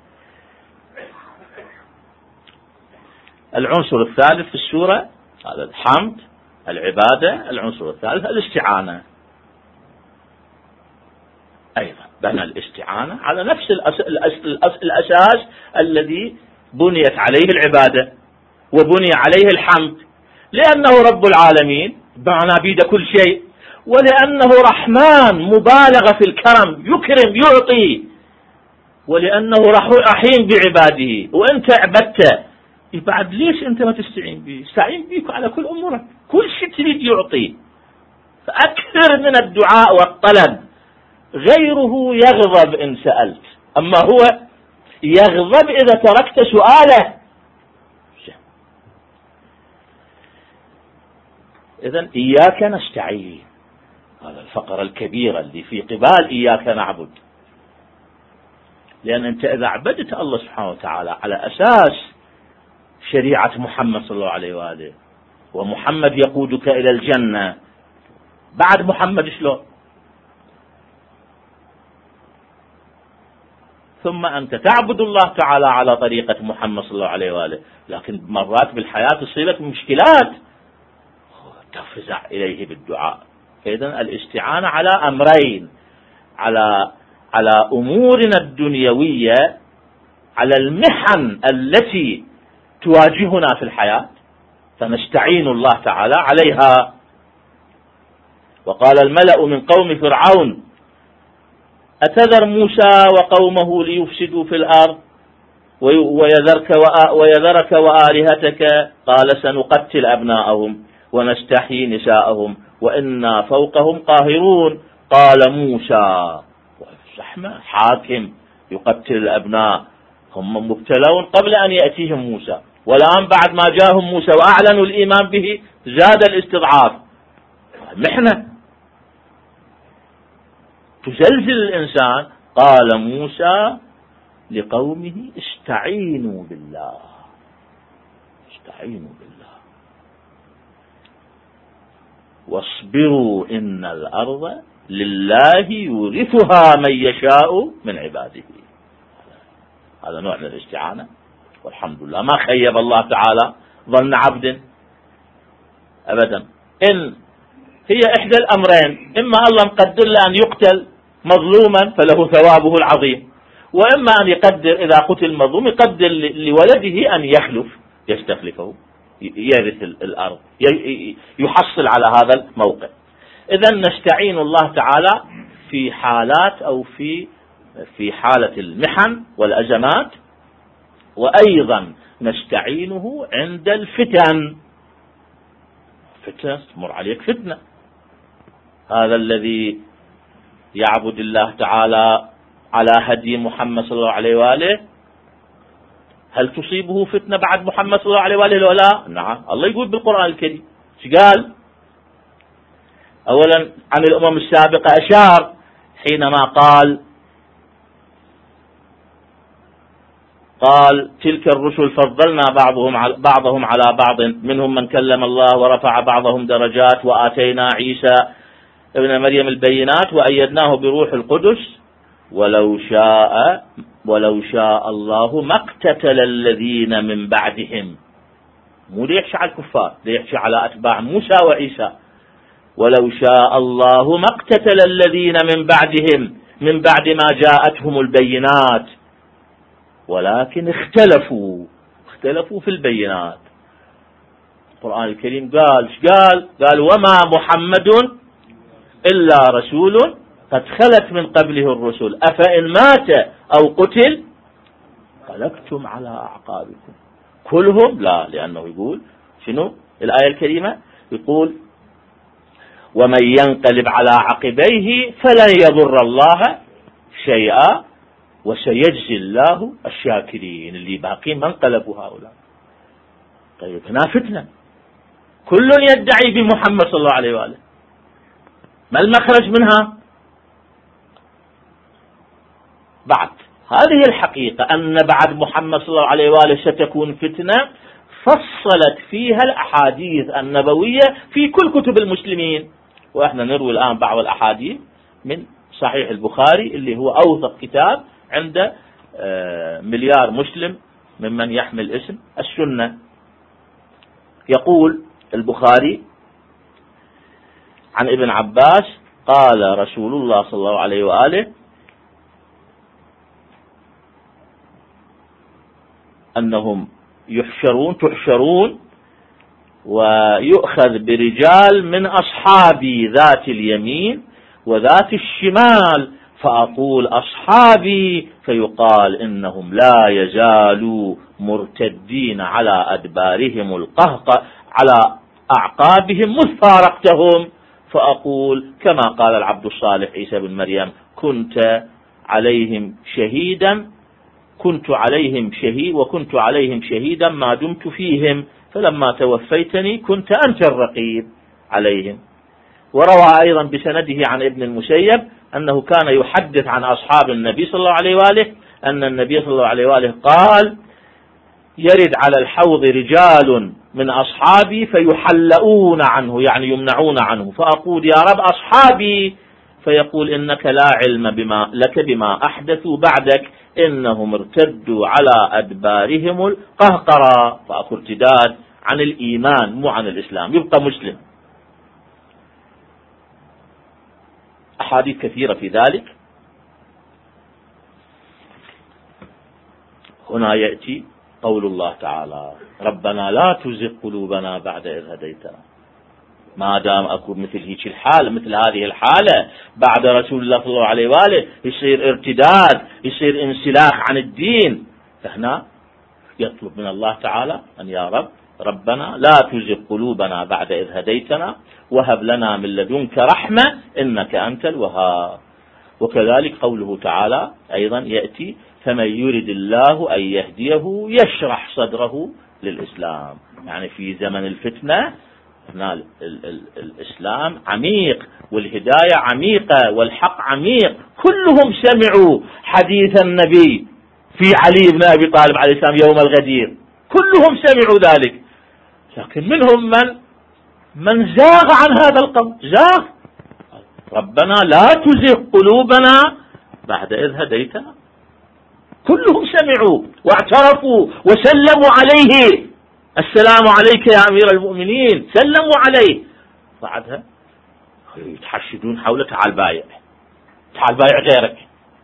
Speaker 1: العنصر الثالث في السورة هذا الحمد العبادة. العنصر الثالث الاستعانة. أيضا بنى الاستعانة على نفس الأس... الأس... الأس... الأساس الذي بنيت عليه العبادة وبني عليه الحمد، لأنه رب العالمين بمعنى بيد كل شيء، ولأنه رحمن مبالغة في الكرم يكرم يعطي، ولأنه رحيم بعباده. وأنت عبدته بعد ليش أنت ما تستعين به؟ استعين بك على كل أمورك، كل شيء تريد يعطي. فأكثر من الدعاء والطلب. غيره يغضب إن سألت، أما هو يغضب إذا تركت سؤاله. إذن إياك نستعين، هذا الفقر الكبير اللي في قبال إياك نعبد. لأن أنت إذا عبدت الله سبحانه وتعالى على أساس شريعة محمد صلى الله عليه وآله، ومحمد يقودك إلى الجنة، بعد محمد شلون؟ ثم أنت تعبد الله تعالى على طريقة محمد صلى الله عليه وآله. لكن مرات بالحياة تصيبك مشكلات تفزع إليه بالدعاء. فإذن الاستعانة على أمرين، على على أمورنا الدنيوية، على المحن التي تواجهنا في الحياة فنستعين الله تعالى عليها. وقال الملأ من قوم فرعون أتذر موسى وقومه ليفسدوا في الأرض ويذرك ويذرك وآلهتك قال سنقتل أبناءهم ونستحيي نساءهم وإنا فوقهم قاهرون. قال موسى زحمة حاكم يقتل الأبناء، هم مبتلون قبل أن يأتيهم موسى، والآن بعد ما جاءهم موسى وأعلنوا الإيمان به زاد الاستضعاف، محنة تزلزل الإنسان. قال موسى لقومه استعينوا بالله، استعينوا بالله واصبروا إن الأرض لله يورثها من يشاء من عباده. هذا نوع من الاستعانة، والحمد لله ما خيب الله تعالى ظن عبد أبدا. إن هي إحدى الأمرين، إما الله مقدر له أن يقتل مظلوما فله ثوابه العظيم، وإما أن يقدر إذا قتل مظلوم يقدر لولده أن يخلف يستخلفه يرث الأرض يحصل على هذا الموقع. إذن نستعين الله تعالى في حالات أو في في حالة المحن والأزمات، وأيضا نستعينه عند الفتن. فتنة تمر عليك فتنة، هذا الذي يعبد الله تعالى على هدي محمد صلى الله عليه وآله هل تصيبه فتنة بعد محمد صلى الله عليه وآله ولا لا؟ نعم، الله يقول بالقرآن الكريم. ايش قال؟ أولا عن الأمم السابقة أشار حينما قال قال تلك الرسل فضلنا بعضهم على بعضهم على بعض منهم من كلم الله ورفع بعضهم درجات وآتينا عيسى ابن مريم البينات وأيدناه بروح القدس ولو شاء ولو شاء الله ما اقتتل الذين من بعدهم. مو ليحشى على الكفار، ليحشى على أتباع موسى وعيسى. ولو شاء الله ما اقتتل الذين من بعدهم من بعد ما جاءتهم البينات ولكن اختلفوا اختلفوا في البينات. القرآن الكريم قال ايش قال؟ قال وما محمد إلا رسول قد خلت من قبله الرسل أفإن مات أو قتل انقلبتم على أعقابكم. كلهم لا، لأنه يقول شنو الآية الكريمة؟ يقول ومن ينقلب على عقبيه فلن يضر الله شيئا وسيجزي الله الشاكرين. اللي باقين ما انقلبوا هؤلاء. طيب هنا فتنة، كل يدعي بمحمد صلى الله عليه وآله، ما المخرج منها؟ بعد هذه الحقيقة أن بعد محمد صلى الله عليه وآله ستكون فتنة فصلت فيها الأحاديث النبوية في كل كتب المسلمين. وإحنا نروي الآن بعض الأحاديث من صحيح البخاري اللي هو أوثق كتاب عند مليار مسلم ممن يحمل اسم السنة. يقول البخاري عن ابن عباس قال رسول الله صلى الله عليه وآله أنهم يحشرون تحشرون ويؤخذ برجال من أصحابي ذات اليمين وذات الشمال فأقول أصحابي فيقال إنهم لا يزالوا مرتدين على أدبارهم القهقه على أعقابهم مذ فارقتهم فأقول كما قال العبد الصالح عيسى بن مريم كنت عليهم شهيدا كنت عليهم شهيد وكنت عليهم شهيدا ما دمت فيهم فلما توفيتني كنت أنت الرقيب عليهم. وروى أيضا بسنده عن ابن المسيب أنه كان يحدث عن أصحاب النبي صلى الله عليه وآله أن النبي صلى الله عليه وآله قال يرد على الحوض رجال من أصحابي فيحلؤون عنه يعني يمنعون عنه فأقول يا رب أصحابي فيقول إنك لا علم بما لك بما أحدثوا بعدك إنهم ارتدوا على أدبارهم القهقرة. فأكو ارتداد عن الإيمان مو عن الإسلام، يبقى مسلم. أحاديث كثيرة في ذلك. هنا يأتي قول الله تعالى: ربنا لا تزغ قلوبنا بعد إذ هديتنا. ما دام أكو مثل هيك الحالة، مثل هذه الحالة بعد رسول الله صلى الله عليه وآله، يصير ارتداد، يصير انسلاخ عن الدين. فهنا يطلب من الله تعالى أن يا رب ربنا لا تزغ قلوبنا بعد إذ هديتنا وهب لنا من لدنك رحمة إنك أنت الوهاب. وكذلك قوله تعالى أيضا يأتي: فمن يرد الله أن يهديه يشرح صدره للإسلام. يعني في زمن الفتنة هنا ال ال ال الإسلام عميق والهداية عميقة والحق عميق. كلهم سمعوا حديث النبي في علي بن أبي طالب عليه السلام يوم الغدير، كلهم سمعوا ذلك، لكن منهم من من زاغ عن هذا القول، زاغ. ربنا لا تزغ قلوبنا بعد إذ هديتنا. كلهم سمعوا واعترفوا وسلموا عليه: السلام عليك يا أمير المؤمنين، سلموا عليه. بعدها يتحشدون حوله: تعال بايع، تعال بايع غيرك.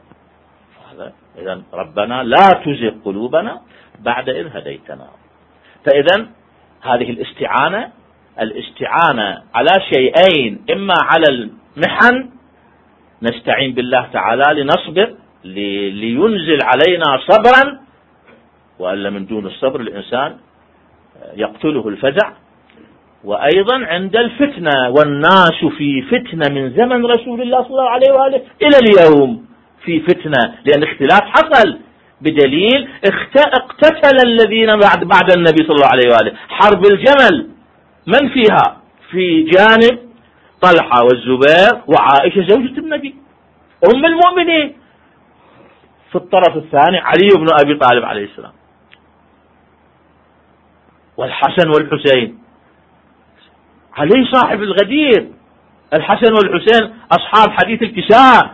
Speaker 1: إذن ربنا لا تزغ قلوبنا بعد إذ هديتنا. فإذن هذه الاستعانة الاستعانة على شيئين: إما على المحن نستعين بالله تعالى لنصبر لينزل علينا صبرا، وألا من دون الصبر الإنسان يقتله الفزع. وأيضا عند الفتنة، والناس في فتنة من زمن رسول الله صلى الله عليه وآله إلى اليوم في فتنة، لأن اختلاف حصل بدليل اقتتل الذين بعد بعد النبي صلى الله عليه وآله. حرب الجمل من فيها؟ في جانب طلحة والزبير وعائشة زوجة النبي أم المؤمنين، في الطرف الثاني علي بن أبي طالب عليه السلام والحسن والحسين. علي صاحب الغدير، الحسن والحسين أصحاب حديث الكساء،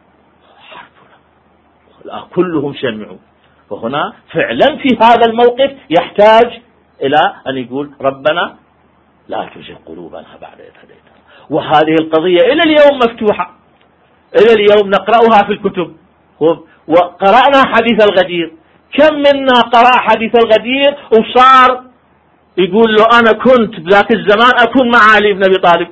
Speaker 1: كلهم سمعوا. وهنا فعلا في هذا الموقف يحتاج إلى أن يقول: ربنا لا تزغ قلوبنا بعد إذ هديتنا. وهذه القضية إلى اليوم مفتوحة، إلى اليوم نقرأها في الكتب. وقرأنا حديث الغدير، كم منا قرأ حديث الغدير وصار يقول له: أنا كنت بذاك الزمان أكون مع علي بن أبي طالب؟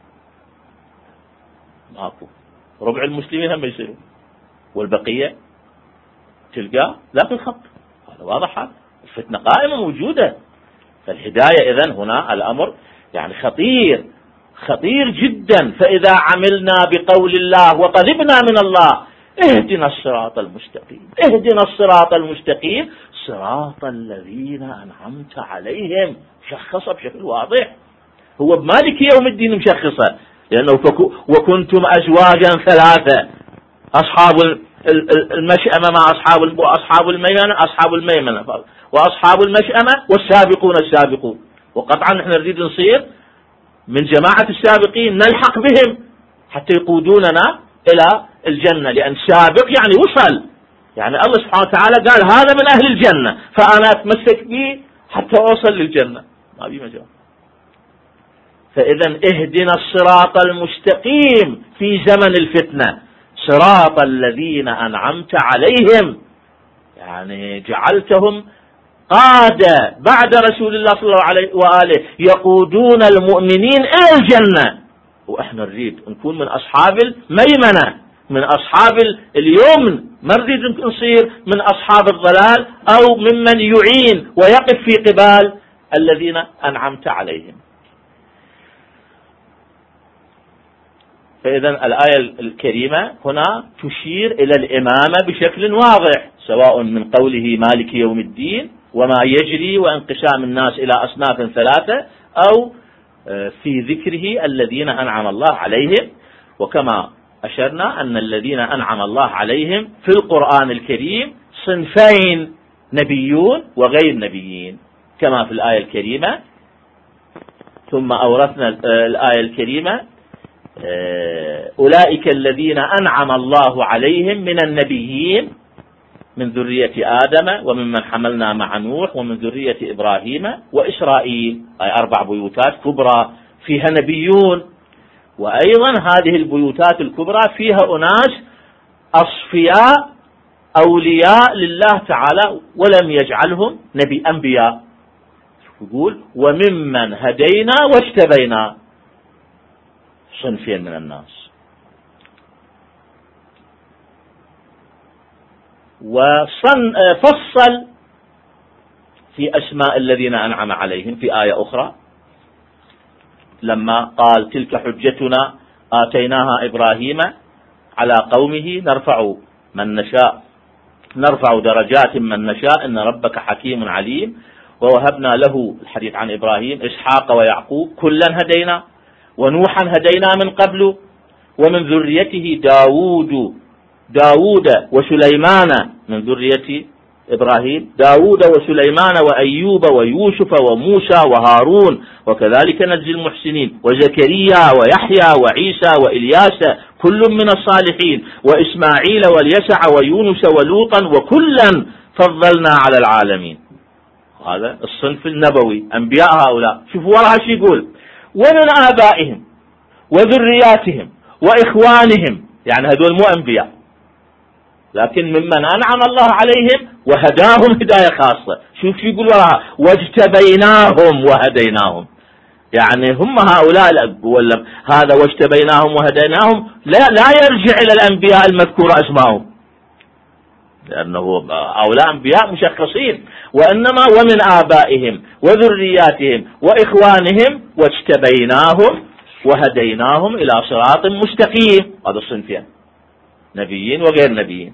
Speaker 1: ماكو. ربع المسلمين هم يصيروا، والبقية تلقى لا في الخط. هذا واضح، هذا الفتنة قائمة موجودة. فالهداية إذن هنا الأمر يعني خطير خطير جدا. فإذا عملنا بقول الله وطلبنا من الله: اهدنا الصراط المستقيم، اهدنا الصراط المستقيم صراط الذين أنعمت عليهم، شخصها بشكل واضح. هو بمالك يوم الدين مشخصة، لأنه وكنتم أزواجا ثلاثة، أصحاب المشأمة مع أصحاب أصحاب الميمنة أصحاب الميمنة وأصحاب المشأمة والسابقون السابقون. وقطعا نحن نريد نصير من جماعة السابقين، نلحق بهم حتى يقودوننا إلى الجنة، لأن سابق يعني وصل، يعني الله سبحانه وتعالى قال هذا من أهل الجنة، فأنا أتمسك به حتى أوصل للجنة، ما بي مجال. فإذا اهدنا الصراط المستقيم في زمن الفتنة، صراط الذين أنعمت عليهم، يعني جعلتهم قادة بعد رسول الله صلى الله عليه وآله يقودون المؤمنين إلى الجنة. وإحنا نريد نكون من أصحاب الميمنة، من أصحاب اليمن، ما نريد نصير من أصحاب الضلال أو ممن يعين ويقف في قبال الذين أنعمت عليهم. فإذا الآية الكريمة هنا تشير إلى الإمامة بشكل واضح، سواء من قوله مالك يوم الدين وما يجري وانقسام الناس إلى أصناف ثلاثة، أو في ذكره الذين أنعم الله عليهم. وكما أشرنا أن الذين أنعم الله عليهم في القرآن الكريم صنفين: نبيون وغير نبيين، كما في الآية الكريمة. ثم أورثنا الآية الكريمة: أولئك الذين أنعم الله عليهم من النبيين من ذرية آدم وممن حملنا مع نوح ومن ذرية إبراهيم وإسرائيل، أي أربع بيوتات كبرى فيها نبيون، وأيضا هذه البيوتات الكبرى فيها أناس أصفياء أولياء لله تعالى ولم يجعلهم نبي أنبياء. يقول وممن هدينا واجتبينا، صنفين من الناس. وفصل في أسماء الذين أنعم عليهم في آية أخرى لما قال تلك حجتنا آتيناها إبراهيم على قومه نرفع من نشاء نرفع درجات من نشاء إن ربك حكيم عليم، ووهبنا له الحديث عن إبراهيم إسحاق ويعقوب كلا هدينا، ونوحا هدينا من قبل، ومن ذريته داود داود وسليمان، من ذرية إبراهيم داود وسليمان وأيوب ويوسف وموسى وهارون وكذلك نجزي المحسنين، وزكريا ويحيى وعيسى وإلياس كل من الصالحين، وإسماعيل واليسع ويونس ولوطا وكلا فضلنا على العالمين. هذا الصنف النبوي أنبياء هؤلاء. شوفوا وراها شو يقول ومن آبائهم وذرياتهم وإخوانهم، يعني هذول مو أنبياء لكن ممن أنعم الله عليهم وهداهم هداية خاصة. شوف شو يقول وراها واجتبيناهم وهديناهم، يعني هم هؤلاء ولا هذا واجتبيناهم وهديناهم لا, لا يرجع إلى الأنبياء المذكورة أسمائهم، لأنه هؤلاء أنبياء مشخصين، وإنما ومن آبائهم وذرياتهم وإخوانهم واجتبيناهم وهديناهم إلى صراط مستقيم. هذا الصنفين نبيين وغير نبيين.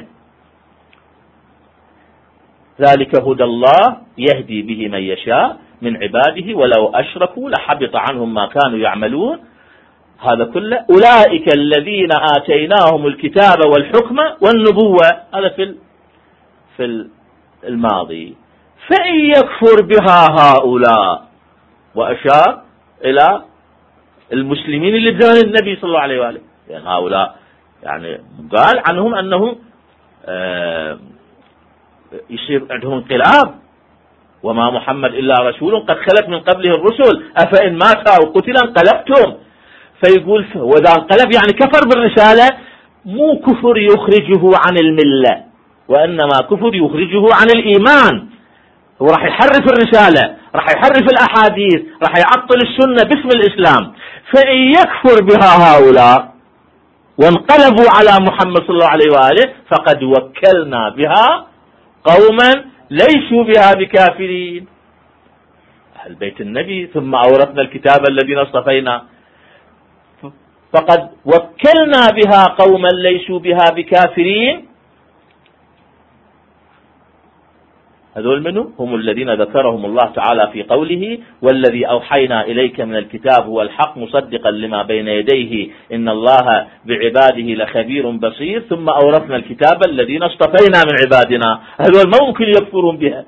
Speaker 1: ذلك هدى الله يهدي به من يشاء من عباده ولو أشركوا لحبط عنهم ما كانوا يعملون. هذا كله أولئك الذين آتيناهم الكتاب والحكم والنبوة، هذا في في الماضي. فإن يكفر بها هؤلاء، وأشار إلى المسلمين اللي زمن النبي صلى الله عليه وآله، يعني هؤلاء يعني قال عنهم أنه آه يصير عندهم انقلاب، وما محمد إلا رسول قد خلت من قبله الرسل أفإن مات أو قتل انقلبتم. فيقول وإذا انقلب يعني كفر بالرسالة، مو كفر يخرجه عن الملة، وإنما كفر يخرجه عن الإيمان. هو راح يحرف الرسالة، راح يحرف الأحاديث، راح يعطل السنة باسم الإسلام. فإن يكفر بها هؤلاء وانقلبوا على محمد صلى الله عليه وآله فقد وكلنا بها قوما ليسوا بها بكافرين، أهل بيت النبي، ثم أورثنا الكتاب الذين اصطفينا. فقد وكلنا بها قوما ليسوا بها بكافرين. هذول منه هم الذين ذكرهم الله تعالى في قوله والذي أوحينا إليك من الكتاب هو الحق مصدقا لما بين يديه إن الله بعباده لخبير بصير، ثم أورثنا الكتاب الذين اصطفينا من عبادنا. هذول ما ممكن يكفرون بها،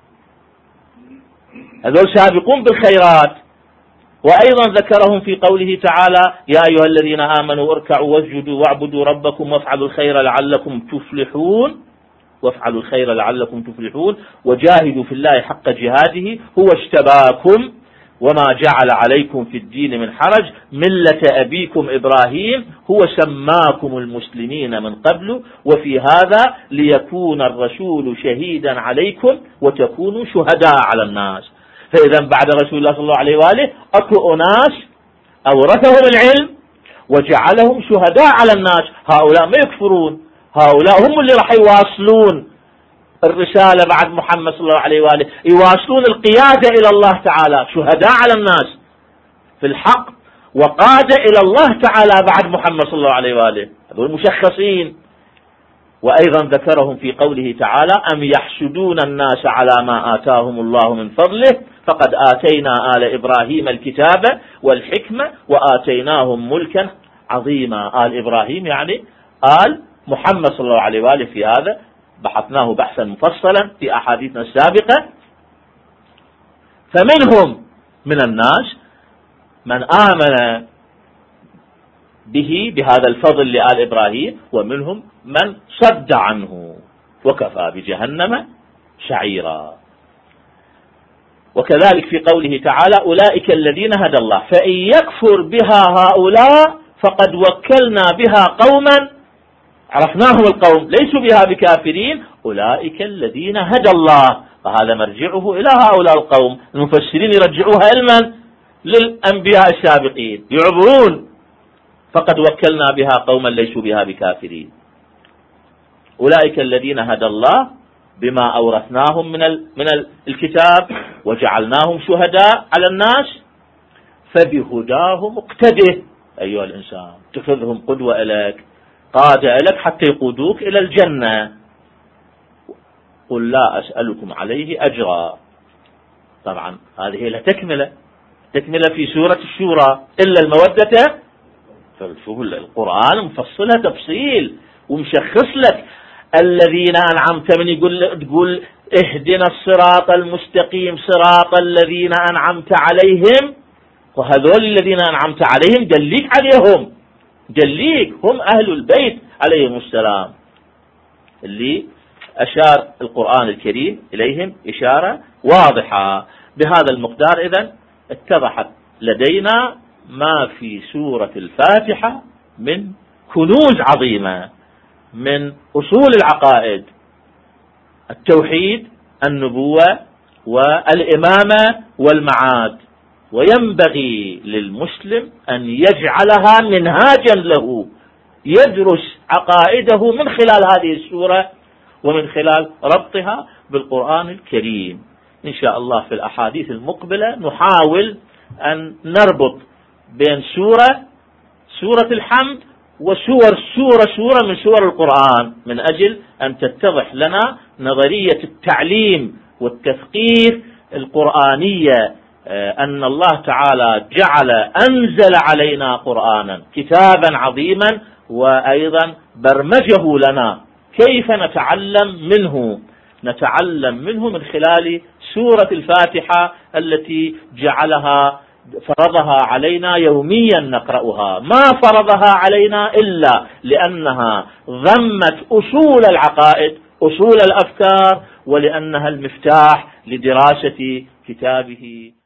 Speaker 1: هذول سابقون بالخيرات. وأيضا ذكرهم في قوله تعالى يا أيها الذين آمنوا اركعوا واسجدوا واعبدوا ربكم وافعلوا الخير لعلكم تفلحون وافعلوا الخير لعلكم تفلحون وجاهدوا في الله حق جهاده هو اجتباكم وما جعل عليكم في الدين من حرج ملة أبيكم إبراهيم هو سماكم المسلمين من قبل وفي هذا ليكون الرسول شهيدا عليكم وتكونوا شهداء على الناس. فإذا بعد رسول الله صلى الله عليه وآله أكو أناس أورثهم العلم وجعلهم شهداء على الناس. هؤلاء ما يكفرون، هؤلاء هم اللي راح يواصلون الرسالة بعد محمد صلى الله عليه وآله، يواصلون القيادة إلى الله تعالى، شهداء على الناس في الحق وقادة إلى الله تعالى بعد محمد صلى الله عليه وآله، هذول مشخصين. وأيضا ذكرهم في قوله تعالى أم يحسدون الناس على ما آتاهم الله من فضله فقد آتينا آل إبراهيم الكتاب والحكمة وآتيناهم ملكا عظيما. آل إبراهيم يعني آل محمد صلى الله عليه وآله، في هذا بحثناه بحثا مفصلا في أحاديثنا السابقة. فمنهم من الناس من آمن به بهذا الفضل لآل إبراهيم، ومنهم من صد عنه وكفى بجهنم سعيرا. وكذلك في قوله تعالى أولئك الذين هدى الله فإن يكفر بها هؤلاء فقد وكلنا بها قوما عرفناهم القوم ليسوا بها بكافرين أولئك الذين هدى الله، فهذا مرجعه إلى هؤلاء القوم. المفسرين يرجعوها علما للأنبياء السابقين يعبرون فقد وكلنا بها قوما ليسوا بها بكافرين. أولئك الذين هدى الله بما أورثناهم من من الكتاب وجعلناهم شهداء على الناس فبهداهم اقتده أيها الإنسان، اتخذهم قدوة لك قادة لك حتى يقودوك إلى الجنة. قل لا أسألكم عليه أجرا. طبعا هذه لها تكملة تكملة في سورة الشورى إلا المودة. فشوفوا القرآن مفصلها تفصيل ومشخص لك الذين أنعمت من يقول تقول اهدنا الصراط المستقيم صراط الذين أنعمت عليهم، وهذول الذين أنعمت عليهم دليك عليهم دليك هم أهل البيت عليهم السلام اللي أشار القرآن الكريم إليهم إشارة واضحة. بهذا المقدار إذن اتضحت لدينا ما في سورة الفاتحة من كنوز عظيمة من أصول العقائد، التوحيد، النبوة، والإمامة والمعاد. وينبغي للمسلم أن يجعلها منهاجا له يدرس عقائده من خلال هذه السورة ومن خلال ربطها بالقرآن الكريم. إن شاء الله في الأحاديث المقبلة نحاول أن نربط بين سورة سورة الحمد وسور سورة سورة من سور القرآن من أجل أن تتضح لنا نظرية التعليم والتثقيف القرآنية، أن الله تعالى جعل أنزل علينا قرآنا كتابا عظيما وأيضا برمجه لنا كيف نتعلم منه نتعلم منه من خلال سورة الفاتحة التي جعلها فرضها علينا يوميا نقرأها، ما فرضها علينا إلا لأنها ضمت أصول العقائد أصول الأفكار ولأنها المفتاح لدراسة كتابه.